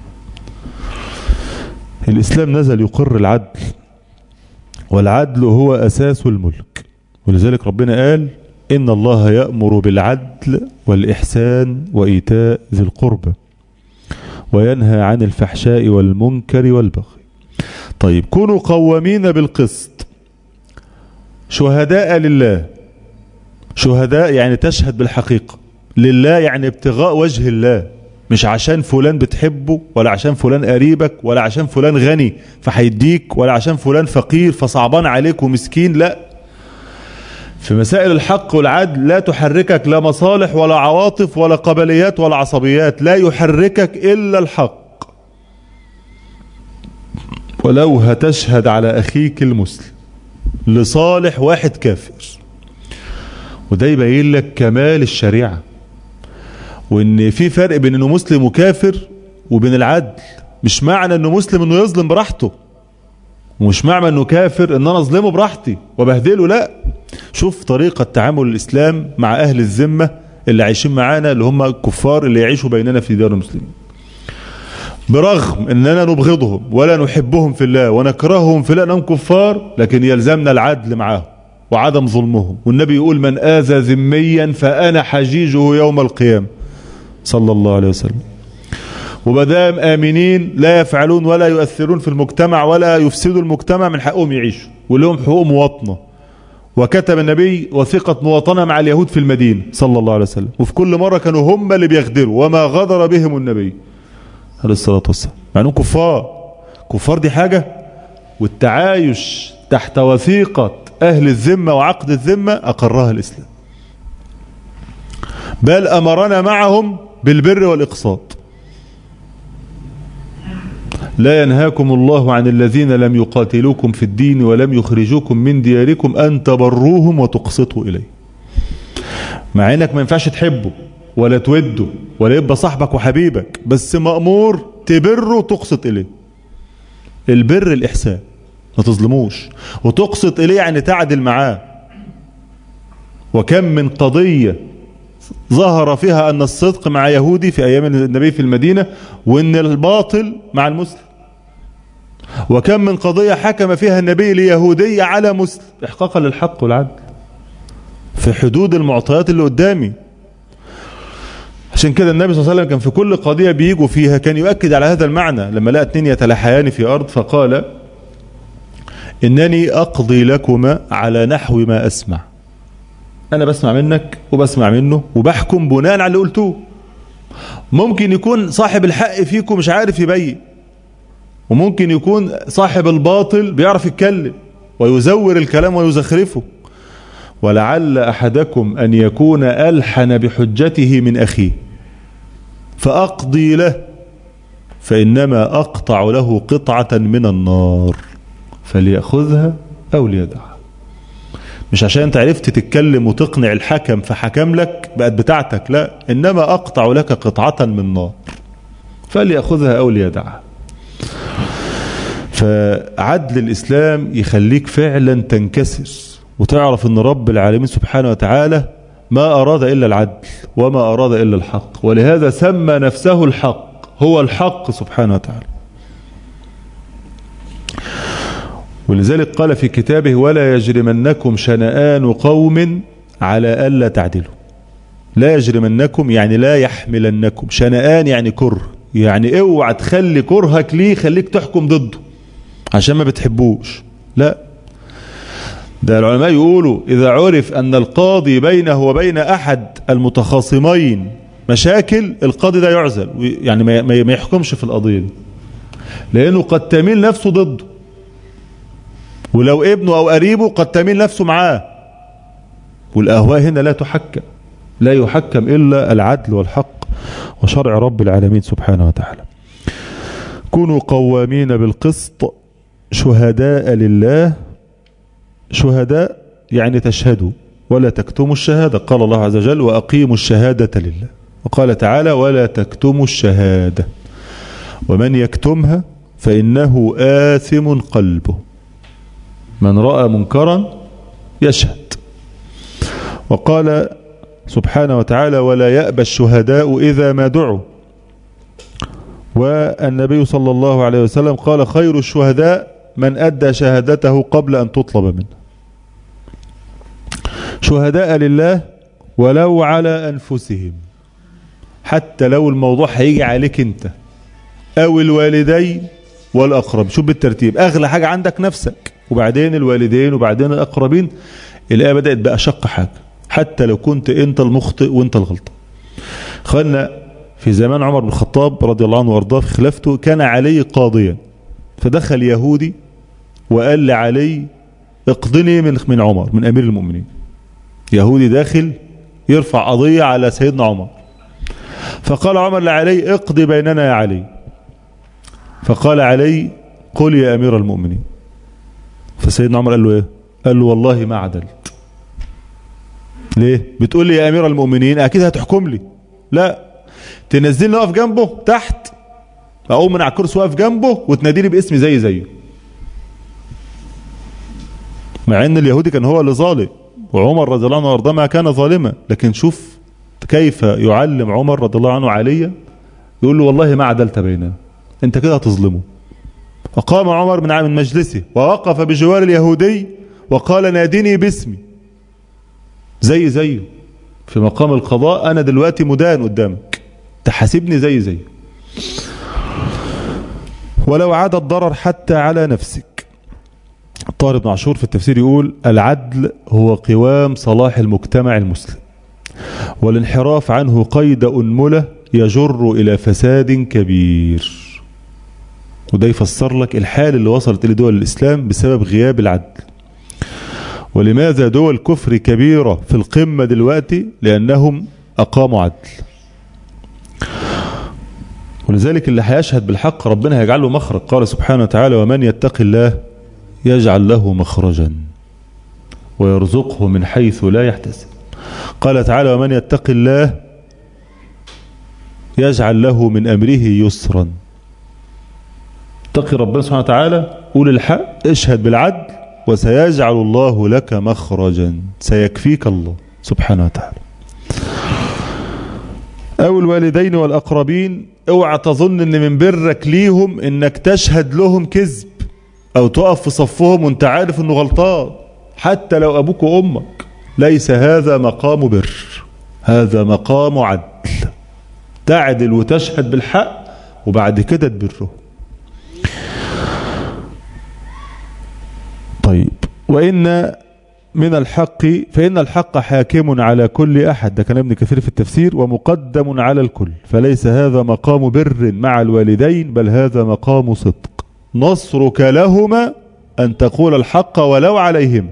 الإسلام نزل يقر العدل، والعدل هو أساس الملك، ولذلك ربنا قال إن الله يأمر بالعدل والإحسان وإيتاء ذي القربى وينهى عن الفحشاء والمنكر والبغي. طيب كونوا قوامين بالقسط شهداء لله. شهداء يعني تشهد بالحقيقة لله يعني ابتغاء وجه الله، مش عشان فلان بتحبه، ولا عشان فلان قريبك، ولا عشان فلان غني فهيديك، ولا عشان فلان فقير فصعبان عليك ومسكين. لا، في مسائل الحق والعدل لا تحركك لا مصالح ولا عواطف ولا قبليات ولا عصبيات، لا يحركك إلا الحق. ولو هتشهد على أخيك المسلم لصالح واحد كافر. وده يبين لك كمال الشريعة، وإن في فرق بين إنه مسلم وكافر وبين العدل. مش معنى إنه مسلم إنه يظلم براحته، ومش معنى إنه كافر إن أنا أظلمه براحتي وبهدله. لا، شوف طريقة تعامل الإسلام مع أهل الذمة اللي عايشين معانا، اللي هم الكفار اللي يعيشوا بيننا في ديار المسلمين، برغم أننا نبغضهم ولا نحبهم في الله ونكرههم في الله أنهم كفار، لكن يلزمنا العدل معهم وعدم ظلمهم. والنبي يقول: من آذى ذميا فأنا حجيجه يوم القيامة، صلى الله عليه وسلم. ومدام آمنين لا يفعلون ولا يؤثرون في المجتمع ولا يفسدوا المجتمع، من حقهم يعيشوا ولهم حقوق مواطنة. وكتب النبي وثيقة مواطنة مع اليهود في المدينة صلى الله عليه وسلم، وفي كل مرة كانوا هم اللي بيغدروا، وما غدر بهم النبي عليه الصلاة والسلام، مع انهم كفار. كفار دي حاجة، والتعايش تحت وثيقة أهل الذمة وعقد الذمة أقرها الإسلام، بل أمرنا معهم بالبر والإقساط. لا ينهاكم الله عن الذين لم يقاتلوكم في الدين ولم يخرجوكم من دياركم أن تبروهم وتقسطوا إليه. مع انك ما ينفعش تحبه ولا توده ولا يبقى صاحبك وحبيبك، بس مأمور تبره وتقسط إليه. البر الإحسان، ما تظلموش، وتقسط إليه يعني تعدل معاه. وكم من قضية ظهر فيها أن الصدق مع يهودي في أيام النبي في المدينة، وأن الباطل مع المسلم. وكم من قضية حكم فيها النبي ليهودية على مسلم إحقاقا للحق والعدل في حدود المعطيات اللي قدامي. عشان كده النبي صلى الله عليه وسلم كان في كل قضية بيجوا فيها كان يؤكد على هذا المعنى. لما لقى اتنين يتلاحيان في أرض فقال: إنني أقضي لكما على نحو ما أسمع. أنا بسمع منك وبسمع منه وبحكم بناء على اللي قلتوه. ممكن يكون صاحب الحق فيكم مش عارف يبين، وممكن يكون صاحب الباطل بيعرف يتكلم ويزور الكلام ويزخرفه. ولعل أحدكم أن يكون ألحن بحجته من أخيه فأقضي له، فإنما أقطع له قطعة من النار فليأخذها أو ليدعها. مش عشان انت عرفت تتكلم وتقنع الحكم فحكم لك بقت بتاعتك، لا، إنما أقطع لك قطعة من نار فليأخذها أو ليدعها. فعدل الإسلام يخليك فعلا تنكسر وتعرف أن رب العالمين سبحانه وتعالى ما أراد إلا العدل وما أراد إلا الحق، ولهذا سمى نفسه الحق، هو الحق سبحانه وتعالى. ولذلك قال في كتابه: ولا يجرمنكم شنآن قوم على ألا تعدلوا. لا يجرمنكم يعني لا يحملنكم، شنآن يعني كره، يعني اوعى تخلي كرهك ليه خليك تحكم ضده عشان ما بتحبوش. لا، ده العلماء يقولوا إذا عرف أن القاضي بينه وبين أحد المتخاصمين مشاكل، القاضي ده يعزل، يعني ما يحكمش في القضية دي، لأنه قد تميل نفسه ضده، ولو ابنه أو قريبه قد تميل نفسه معاه. والأهواء هنا لا تحكم، لا يحكم إلا العدل والحق وشرع رب العالمين سبحانه وتعالى. كونوا قوامين بالقسط شهداء لله. شهداء يعني تشهدوا ولا تكتموا الشهادة. قال الله عز وجل: وأقيموا الشهادة لله. وقال تعالى: ولا تكتموا الشهادة ومن يكتمها فإنه آثم قلبه. من رأى منكرا يشهد. وقال سبحانه وتعالى: ولا يأبى الشهداء إذا ما دعوا. والنبي صلى الله عليه وسلم قال: خير الشهداء من أدى شهادته قبل أن تطلب منه. شهداء لله ولو على أنفسهم، حتى لو الموضوع هيجي عليك أنت أو الوالدين والأقرب. شوف بالترتيب، أغلى حاجة عندك نفسك، وبعدين الوالدين، وبعدين الأقربين. الآية بدأت بأشق حاجة، حتى لو كنت أنت المخطئ وأنت الغلطان. اخوانا في زمان عمر بن الخطاب رضي الله عنه وارضاه في خلافته كان علي قاضيا، فدخل يهودي وقال لعلي اقضني من من عمر من امير المؤمنين. يهودي داخل يرفع قضية على سيدنا عمر، فقال عمر لعلي اقضي بيننا يا علي. فقال علي قل يا امير المؤمنين. فسيدنا عمر قال له ايه؟ قال له والله ما عدلت. ليه؟ بتقول لي يا امير المؤمنين اكيد هتحكم لي. لا، تنزلني اقف جنبه تحت، اقوم من على الكرسي واقف جنبه وتناديني باسمي زي زيه. مع ان اليهودي كان هو اللي ظالم، وعمر رضي الله عنه وارضاه ما كان ظالما، لكن شوف كيف يعلم عمر رضي الله عنه عليا، يقول له والله ما عدلت بيننا، انت كده هتظلمه. فقام عمر من من مجلسه ووقف بجوار اليهودي وقال ناديني باسمي زي زيه، في مقام القضاء انا دلوقتي مدان قدامك، تحاسبني زي زيه. ولو عاد الضرر حتى على نفسك. طاهر بن عاشور في التفسير يقول العدل هو قوام صلاح المجتمع المسلم، والانحراف عنه قيد أنملة يجر إلى فساد كبير. وده يفسر لك الحال اللي وصلت إلى دول الإسلام بسبب غياب العدل. ولماذا دول كفر كبيرة في القمة دلوقتي؟ لأنهم أقاموا عدل. ولذلك اللي هيشهد بالحق ربنا هيجعله مخرج. قال سبحانه وتعالى ومن يتق الله يجعل له مخرجا ويرزقه من حيث لا يحتسب. قال تعالى ومن يتق الله يجعل له من أمره يسرا. اتقي ربنا سبحانه وتعالى، قول الحق، اشهد بالعدل، وسيجعل الله لك مخرجا، سيكفيك الله سبحانه وتعالى. أو الوالدين والأقربين، اوعى تظن ان من برك ليهم انك تشهد لهم كذب او تقف في صفهم وانت عارف انه غلطان، حتى لو ابوك وامك. ليس هذا مقام بر، هذا مقام عدل. تعدل وتشهد بالحق وبعد كده تبره. طيب، وإن من الحق فإن الحق حاكم على كل أحد، ده كلام ابن كثير في التفسير، ومقدم على الكل، فليس هذا مقام بر مع الوالدين، بل هذا مقام صدق. نصرك لهما أن تقول الحق ولو عليهم،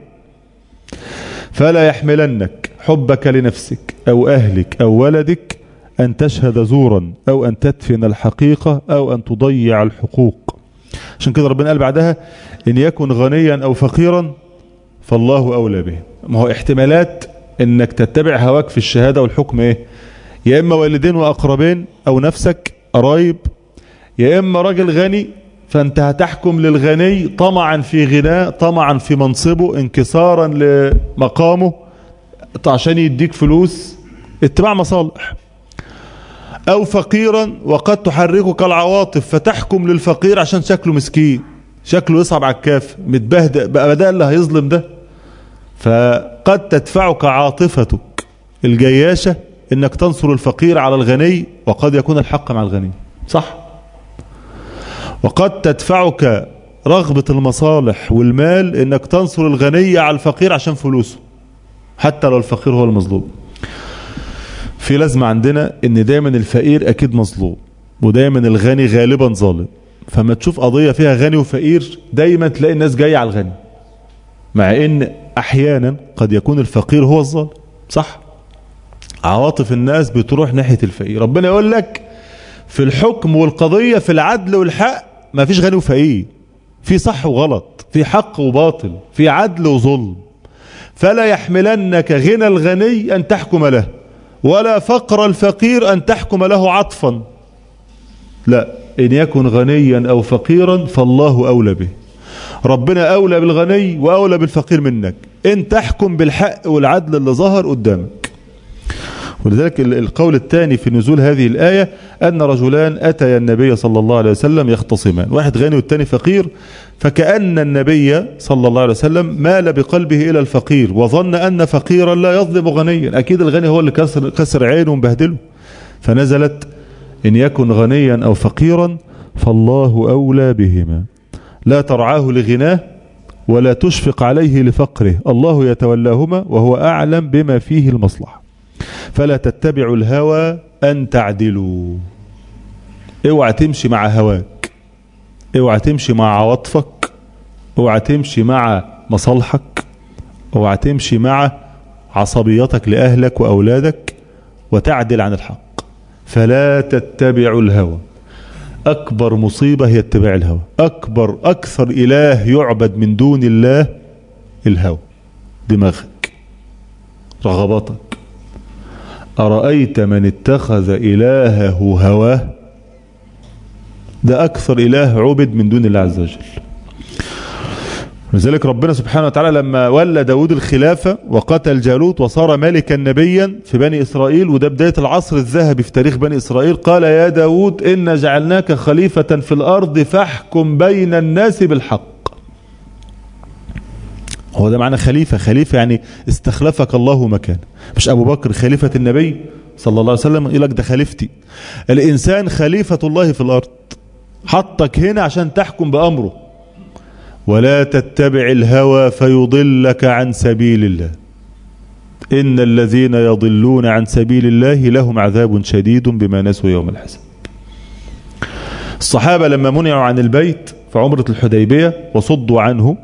فلا يحملنك حبك لنفسك أو أهلك أو ولدك أن تشهد زورا أو أن تدفن الحقيقة أو أن تضيع الحقوق. عشان كده ربنا قال بعدها إن يكن غنيا أو فقيرا فالله أولى به. ما هو احتمالات إنك تتبع هواك في الشهادة والحكم إيه؟ يا إما والدين وأقربين أو نفسك قرايب، يا إما راجل غني فأنت هتحكم للغني طمعا في غناه، طمعا في منصبه، انكسارا لمقامه عشان يديك فلوس، اتباع مصالح. أو فقيرا وقد تحركك العواطف فتحكم للفقير عشان شكله مسكين، شكله يصعب على الكاف، متبهدأ بقى، ده اللي هيظلم ده. فقد تدفعك عاطفتك الجياشة انك تنصر الفقير على الغني، وقد يكون الحق مع الغني، صح؟ وقد تدفعك رغبة المصالح والمال انك تنصر الغني على الفقير عشان فلوسه، حتى لو الفقير هو المظلوم. في لازمة عندنا ان دايما الفقير اكيد مظلوم، ودايما الغني غالبا ظالم. فما تشوف قضية فيها غني وفقير دايما تلاقي الناس جاية على الغني، مع ان احيانا قد يكون الفقير هو الظالم، صح؟ عواطف الناس بتروح ناحية الفقير. ربنا يقول لك في الحكم والقضية، في العدل والحق، ما فيش غني وفقير، في صح وغلط، في حق وباطل، في عدل وظلم. فلا يحملنك غنى الغني أن تحكم له، ولا فقر الفقير أن تحكم له عطفا. لا، إن يكن غنيا أو فقيرا فالله أولى به. ربنا أولى بالغني وأولى بالفقير منك، إن تحكم بالحق والعدل اللي ظهر قدامك. ولذلك القول الثاني في نزول هذه الآية أن رجلان أتيا النبي صلى الله عليه وسلم يختصمان، واحد غني والثاني فقير، فكأن النبي صلى الله عليه وسلم مال بقلبه إلى الفقير وظن أن فقيرا لا يظلم غنيا، أكيد الغني هو اللي كسر, كسر عينه ومبهدله. فنزلت إن يكن غنيا أو فقيرا فالله أولى بهما، لا ترعاه لغناه ولا تشفق عليه لفقره، الله يتولاهما وهو أعلم بما فيه المصلحة. فلا تتبعوا الهوى أن تعدلوا. اوعى تمشي مع هواك، اوعى تمشي مع عواطفك، اوعى تمشي مع مصالحك، اوعى تمشي مع عصبيتك لأهلك وأولادك وتعدل عن الحق. فلا تتبعوا الهوى. أكبر مصيبة هي اتباع الهوى. أكبر أكثر إله يعبد من دون الله الهوى، دماغك، رغباتك. أرأيت من اتخذ إلهه هواه؟ ده أكثر إله عبد من دون الله عز وجل. لذلك ربنا سبحانه وتعالى لما ولى داود الخلافة وقتل جالوت وصار ملكا نبيا في بني إسرائيل، وده بداية العصر الذهبي في تاريخ بني إسرائيل، قال يا داود إنا جعلناك خليفة في الأرض فاحكم بين الناس بالحق. هو ده معنى خليفة. خليفة يعني استخلفك الله مكانه. مش أبو بكر خليفة النبي صلى الله عليه وسلم يقول لك ده خليفتي. الإنسان خليفة الله في الأرض، حطك هنا عشان تحكم بأمره. ولا تتبع الهوى فيضلك عن سبيل الله، إن الذين يضلون عن سبيل الله لهم عذاب شديد بما نسوا يوم الحساب. الصحابة لما منعوا عن البيت في عمرة الحديبية وصدوا عنه،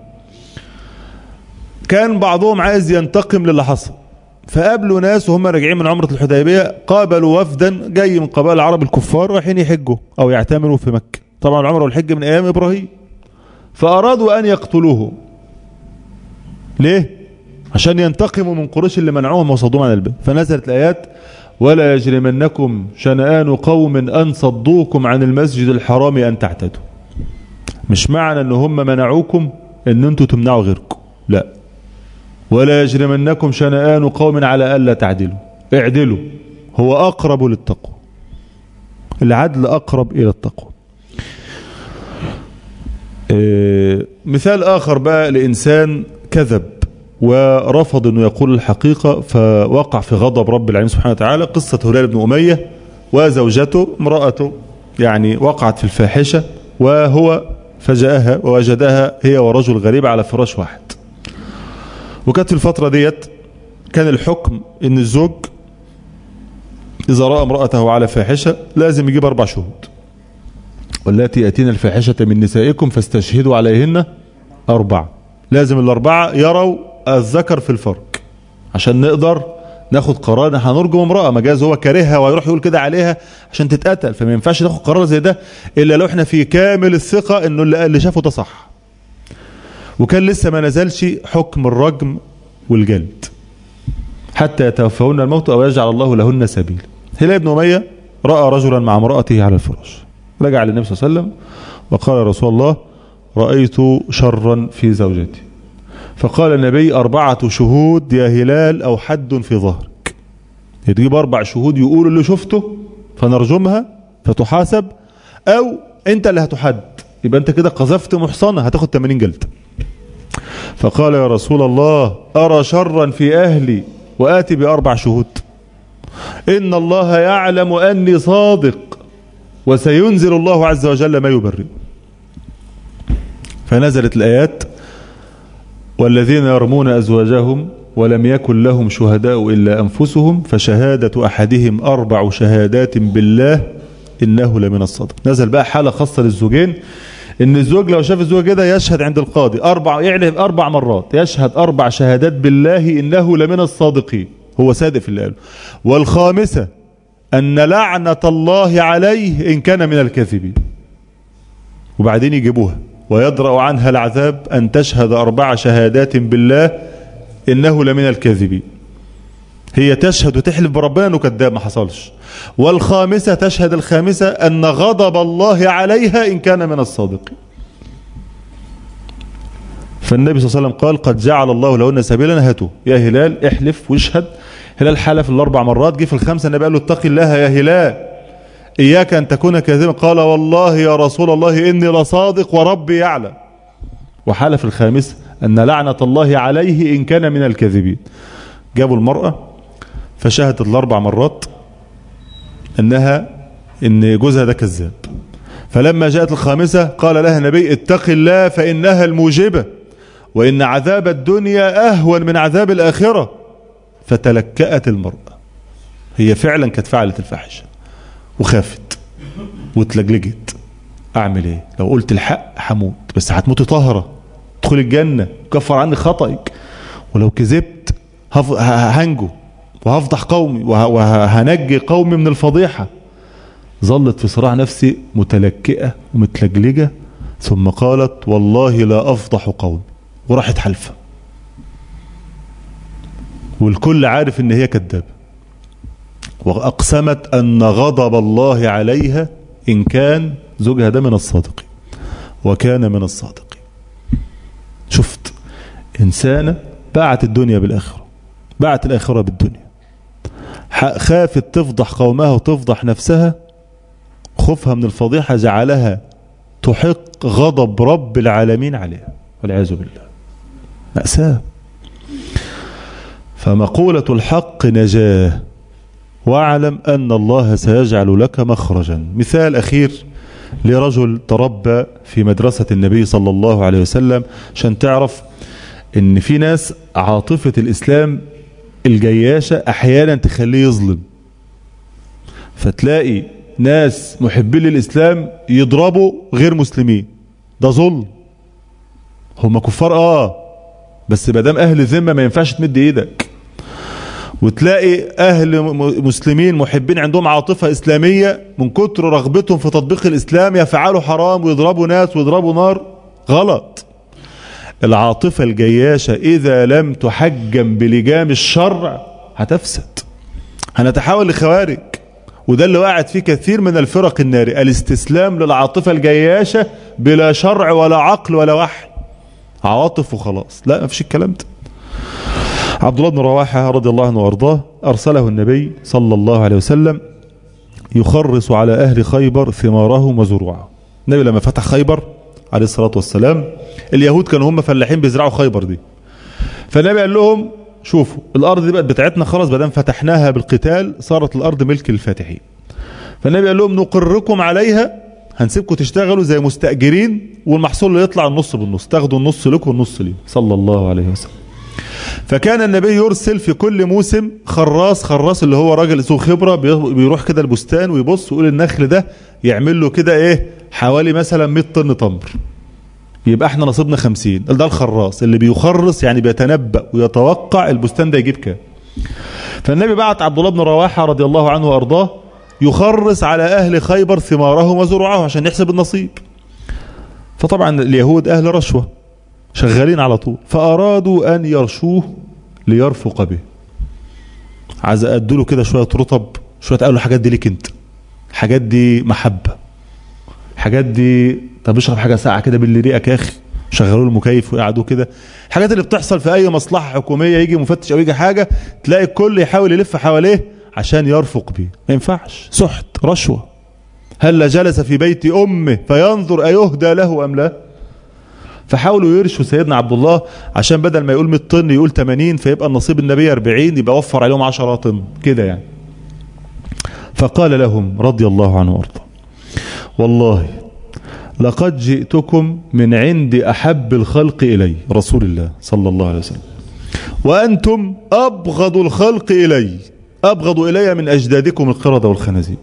كان بعضهم عايز ينتقم للي حصل، فقابلوا ناس وهم راجعين من عمرة الحديبية، قابلوا وفدا جاي من قبائل العرب الكفار رايحين يحجوا أو يعتمروا في مكة. طبعا العمرة والحج من أيام إبراهيم، فأرادوا أن يقتلوه. ليه؟ عشان ينتقموا من قريش اللي منعوهم وصدوهم عن البيت. فنزلت الآيات ولا يجرمنكم شنآن قوم أن صدوكم عن المسجد الحرام أن تعتدوا. مش معنى أن هم منعوكم أن أنتوا تمنعوا غيركم، لا. ولا يجرمنكم شنآن قوم على ألا تعدلوا، اعدلوا، هو أقرب للتقوى. العدل أقرب إلى التقوى. اه مثال آخر بقى لإنسان كذب ورفض أنه يقول الحقيقة فوقع في غضب رب العالمين سبحانه وتعالى. قصة هلال بن أمية وزوجته امرأته يعني وقعت في الفاحشة، وهو فجأها ووجدها هي ورجل غريب على فراش واحد. وكانت في الفترة ديت كان الحكم ان الزوج اذا رأى امرأته على فاحشة لازم يجيب اربع شهود. واللاتي يأتين الفاحشة من نسائكم فاستشهدوا عليهن اربعة. لازم الاربعة يروا الذكر في الفرج عشان نقدر ناخد قرار هنرجم امرأة. مجاز هو كارهها ويروح يقول كده عليها عشان تتقتل، فما ينفعش ناخد قرار زي ده الا لو احنا في كامل الثقة انه اللي شافه ده صح. وكان لسه ما نزلش حكم الرجم والجلد حتى يتوفون الموت أو يجعل الله لهن سبيل. هلال بن أمية رأى رجلا مع امرأته على الفراش، رجع للنبي صلى الله عليه وسلم وقال رسول الله رأيت شرا في زوجتي. فقال النبي أربعة شهود يا هلال أو حد في ظهرك. يجيب أربع شهود يقولوا اللي شفته فنرجمها فتحاسب، أو أنت اللي هتحد، يبقى أنت كده قذفت محصنة هتاخد ثمانين جلدة. فقال يا رسول الله أرى شرا في أهلي وآتي بأربع شهود؟ إن الله يعلم أني صادق وسينزل الله عز وجل ما يبرئ. فنزلت الآيات والذين يرمون أزواجهم ولم يكن لهم شهداء إلا أنفسهم فشهادة أحدهم أربع شهادات بالله إنه لمن الصادق. نزل بقى حالة خاصة للزوجين، ان الزوج لو شاف الزوج كده يشهد عند القاضي اربع يعرف اربع مرات، يشهد اربع شهادات بالله انه لمن الصادقين، هو صادق في اللي قاله. والخامسه ان لعنه الله عليه ان كان من الكاذبين. وبعدين يجيبوها ويدرأ عنها العذاب ان تشهد اربع شهادات بالله انه لمن الكاذبين. هي تشهد وتحلف بربنا انه كذاب ما حصلش. والخامسة تشهد الخامسة أن غضب الله عليها إن كان من الصادقين. فالنبي صلى الله عليه وسلم قال قد جعل الله لهن سبيلا، هاتوا يا هلال احلف واشهد. هلال حلف الأربع مرات، جه في الخامسة النبي قال له اتق الله يا هلال إياك أن تكون كاذبا. قال والله يا رسول الله إني لصادق وربي يعلم. وحلف الخامسة أن لعنة الله عليه إن كان من الكاذبين. جابوا المرأة فشهدت الأربع مرات انها ان جوزها ده كذاب. فلما جاءت الخامسة قال لها النبي اتق الله فإنها الموجبة وإن عذاب الدنيا أهون من عذاب الآخرة. فتلكأت المرأة هي فعلا كانت فعلت الفاحشة وخافت واتلجلجت. اعمل ايه؟ لو قلت الحق هموت، بس هتموتي طاهرة ادخل الجنة كفر عني خطأك، ولو كذبت هنجو وهفضح قومي وهنجي قومي من الفضيحة. ظلت في صراع نفسي متلكئة ومتلجلجة، ثم قالت والله لا أفضح قومي، وراحت حلفة، والكل عارف ان هي كذابة، وأقسمت أن غضب الله عليها إن كان زوجها ده من الصادقين، وكان من الصادقين. شفت إنسانة باعت الدنيا بالآخرة، باعت الآخرة بالدنيا، خافت تفضح قومها وتفضح نفسها، خوفها من الفضيحة جعلها تحق غضب رب العالمين عليها والعياذ بالله. مأساة. فمقولة الحق نجاة، واعلم أن الله سيجعل لك مخرجا. مثال أخير لرجل تربى في مدرسة النبي صلى الله عليه وسلم، عشان تعرف ان في ناس عاطفة الإسلام الجياشة أحيانا تخليه يظلم. فتلاقي ناس محبين للإسلام يضربوا غير مسلمين، ده ظلم. هم كفار اه، بس مادام أهل ذمة ما ينفعش تمد إيدك. وتلاقي أهل مسلمين محبين عندهم عاطفة إسلامية، من كتر رغبتهم في تطبيق الإسلام يفعلوا حرام ويضربوا ناس ويضربوا نار. غلط. العاطفة الجياشة إذا لم تحجم بلجام الشرع هتفسد. هنتحول لخوارج، وده اللي وقعت فيه كثير من الفرق النارية، الاستسلام للعاطفة الجياشة بلا شرع ولا عقل ولا وحي، عواطف وخلاص. لا، ما فيش الكلام ده. عبد الله بن رواحة رضي الله عنه وارضاه أرسله النبي صلى الله عليه وسلم يخرص على أهل خيبر ثمارهم وزروعهم. النبي لما فتح خيبر عليه الصلاة والسلام، اليهود كانوا هم فلاحين بيزرعوا خيبر دي، فالنبي قال لهم شوفوا الأرض دي بقت بتاعتنا خلاص، بدل فتحناها بالقتال صارت الأرض ملك الفاتحين. فالنبي قال لهم نقركم عليها، هنسيبكم تشتغلوا زي مستأجرين، والمحصول اللي يطلع النص بالنص، تاخدوا النص لكم والنص لي، صلى الله عليه وسلم. فكان النبي يرسل في كل موسم خراس، خراس اللي هو راجل ذو خبرة، بيروح كده البستان ويبص ويقول النخل ده يعمل له كده ايه حوالي مثلا مئة طن تمر، يبقى احنا نصيبنا خمسين. ده الخراس اللي بيخرص، يعني بيتنبأ ويتوقع البستان ده يجيب كام. فالنبي بعت عبد الله بن رواحة رضي الله عنه وارضاه يخرص على اهل خيبر ثمارهم وزروعهم عشان يحسب النصيب. فطبعا اليهود اهل رشوة شغالين على طول، فارادوا ان يرشوه ليرفق به. عايز ادوا له كده شويه رطب، شويه قالوا الحاجات دي ليك انت، الحاجات دي محبه، الحاجات دي طب اشرب حاجه ساقعه كده باللي ريقك يا اخي، شغلوا المكيف وقعدوا كده. الحاجات اللي بتحصل في اي مصلحه حكوميه، يجي مفتش او يجي حاجه تلاقي الكل يحاول يلف حواليه عشان يرفق به. ما ينفعش، سحت، رشوه. هل جلس في بيت امه فينظر ايهدى له ام لا؟ فحاولوا يرشوا سيدنا عبد الله عشان بدل ما يقول مئة طن يقول ثمانين، فيبقى النصيب النبي أربعين، يبقى وفر عليهم عشرة طن كده يعني. فقال لهم رضي الله عنه وارضاه والله لقد جئتكم من عند أحب الخلق إلي، رسول الله صلى الله عليه وسلم، وأنتم أبغض الخلق إلي، أبغض إلي من أجدادكم القردة والخنازير،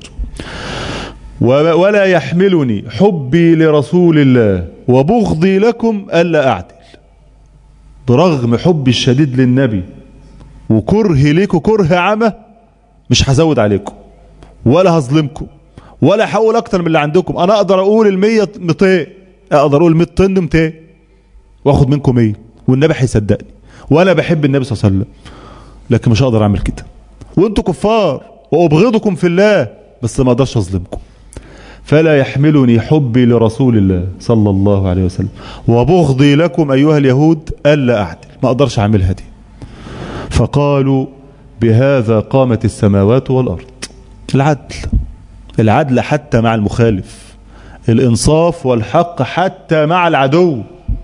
ولا يحملني حبي لرسول الله وبغضي لكم ألا أعدل. برغم حبي الشديد للنبي وكرهي لكم كره عمى، مش هزود عليكم ولا هظلمكم ولا هحول أكتر من اللي عندكم. أنا أقدر أقول المية مئتين، أقدر أقول مئة طن مئتين وأخد منكم مية، والنبي هيصدقني، وأنا بحب النبي صلى الله عليه وسلم، لكن مش هقدر أعمل كده. وأنتوا كفار وأبغضكم في الله، بس ما أقدرش أظلمكم. فلا يحملني حبي لرسول الله صلى الله عليه وسلم وبغضي لكم أيها اليهود ألا أعدل، ما أقدرش أعملها دي. فقالوا بهذا قامت السماوات والأرض. العدل، العدل حتى مع المخالف، الإنصاف والحق حتى مع العدو.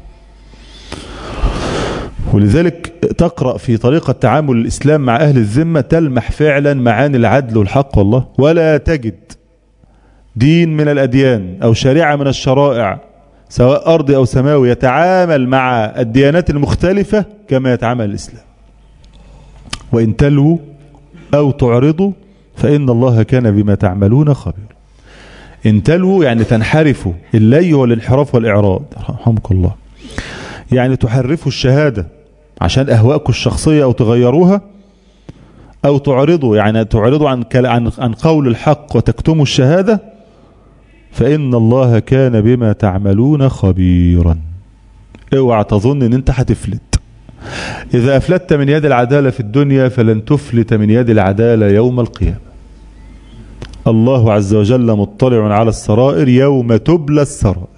ولذلك تقرأ في طريقة تعامل الإسلام مع أهل الذمة تلمح فعلا معاني العدل والحق والله. ولا تجد دين من الأديان أو شريعة من الشرائع سواء أرضي أو سماوي يتعامل مع الديانات المختلفة كما يتعامل الإسلام. وإن تلووا أو تعرضوا فإن الله كان بما تعملون خبيرا. إن تلووا يعني تنحرفوا، اللي هو الانحراف والإعراض، رحمك الله، يعني تحرفوا الشهادة عشان أهواءكم الشخصية أو تغيروها، أو تعرضوا يعني تعرضوا عن عن عن قول الحق وتكتموا الشهادة، فإن الله كان بما تعملون خبيرا. اوعى تظن ان انت هتفلت. إذا أفلتت من يد العدالة في الدنيا فلن تفلت من يد العدالة يوم القيامة. الله عز وجل مطلع على السرائر يوم تبلى السرائر،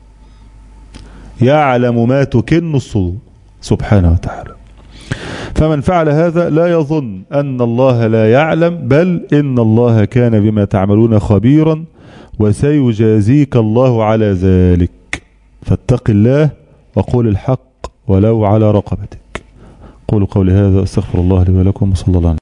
يعلم ما تكن الصدور سبحانه وتعالى. فمن فعل هذا لا يظن أن الله لا يعلم، بل إن الله كان بما تعملون خبيرا وسيجازيك الله على ذلك. فاتق الله وقول الحق ولو على رقبتك. قولوا قولي هذا، استغفر الله لي ولكم، وصلى الله عليه وسلم.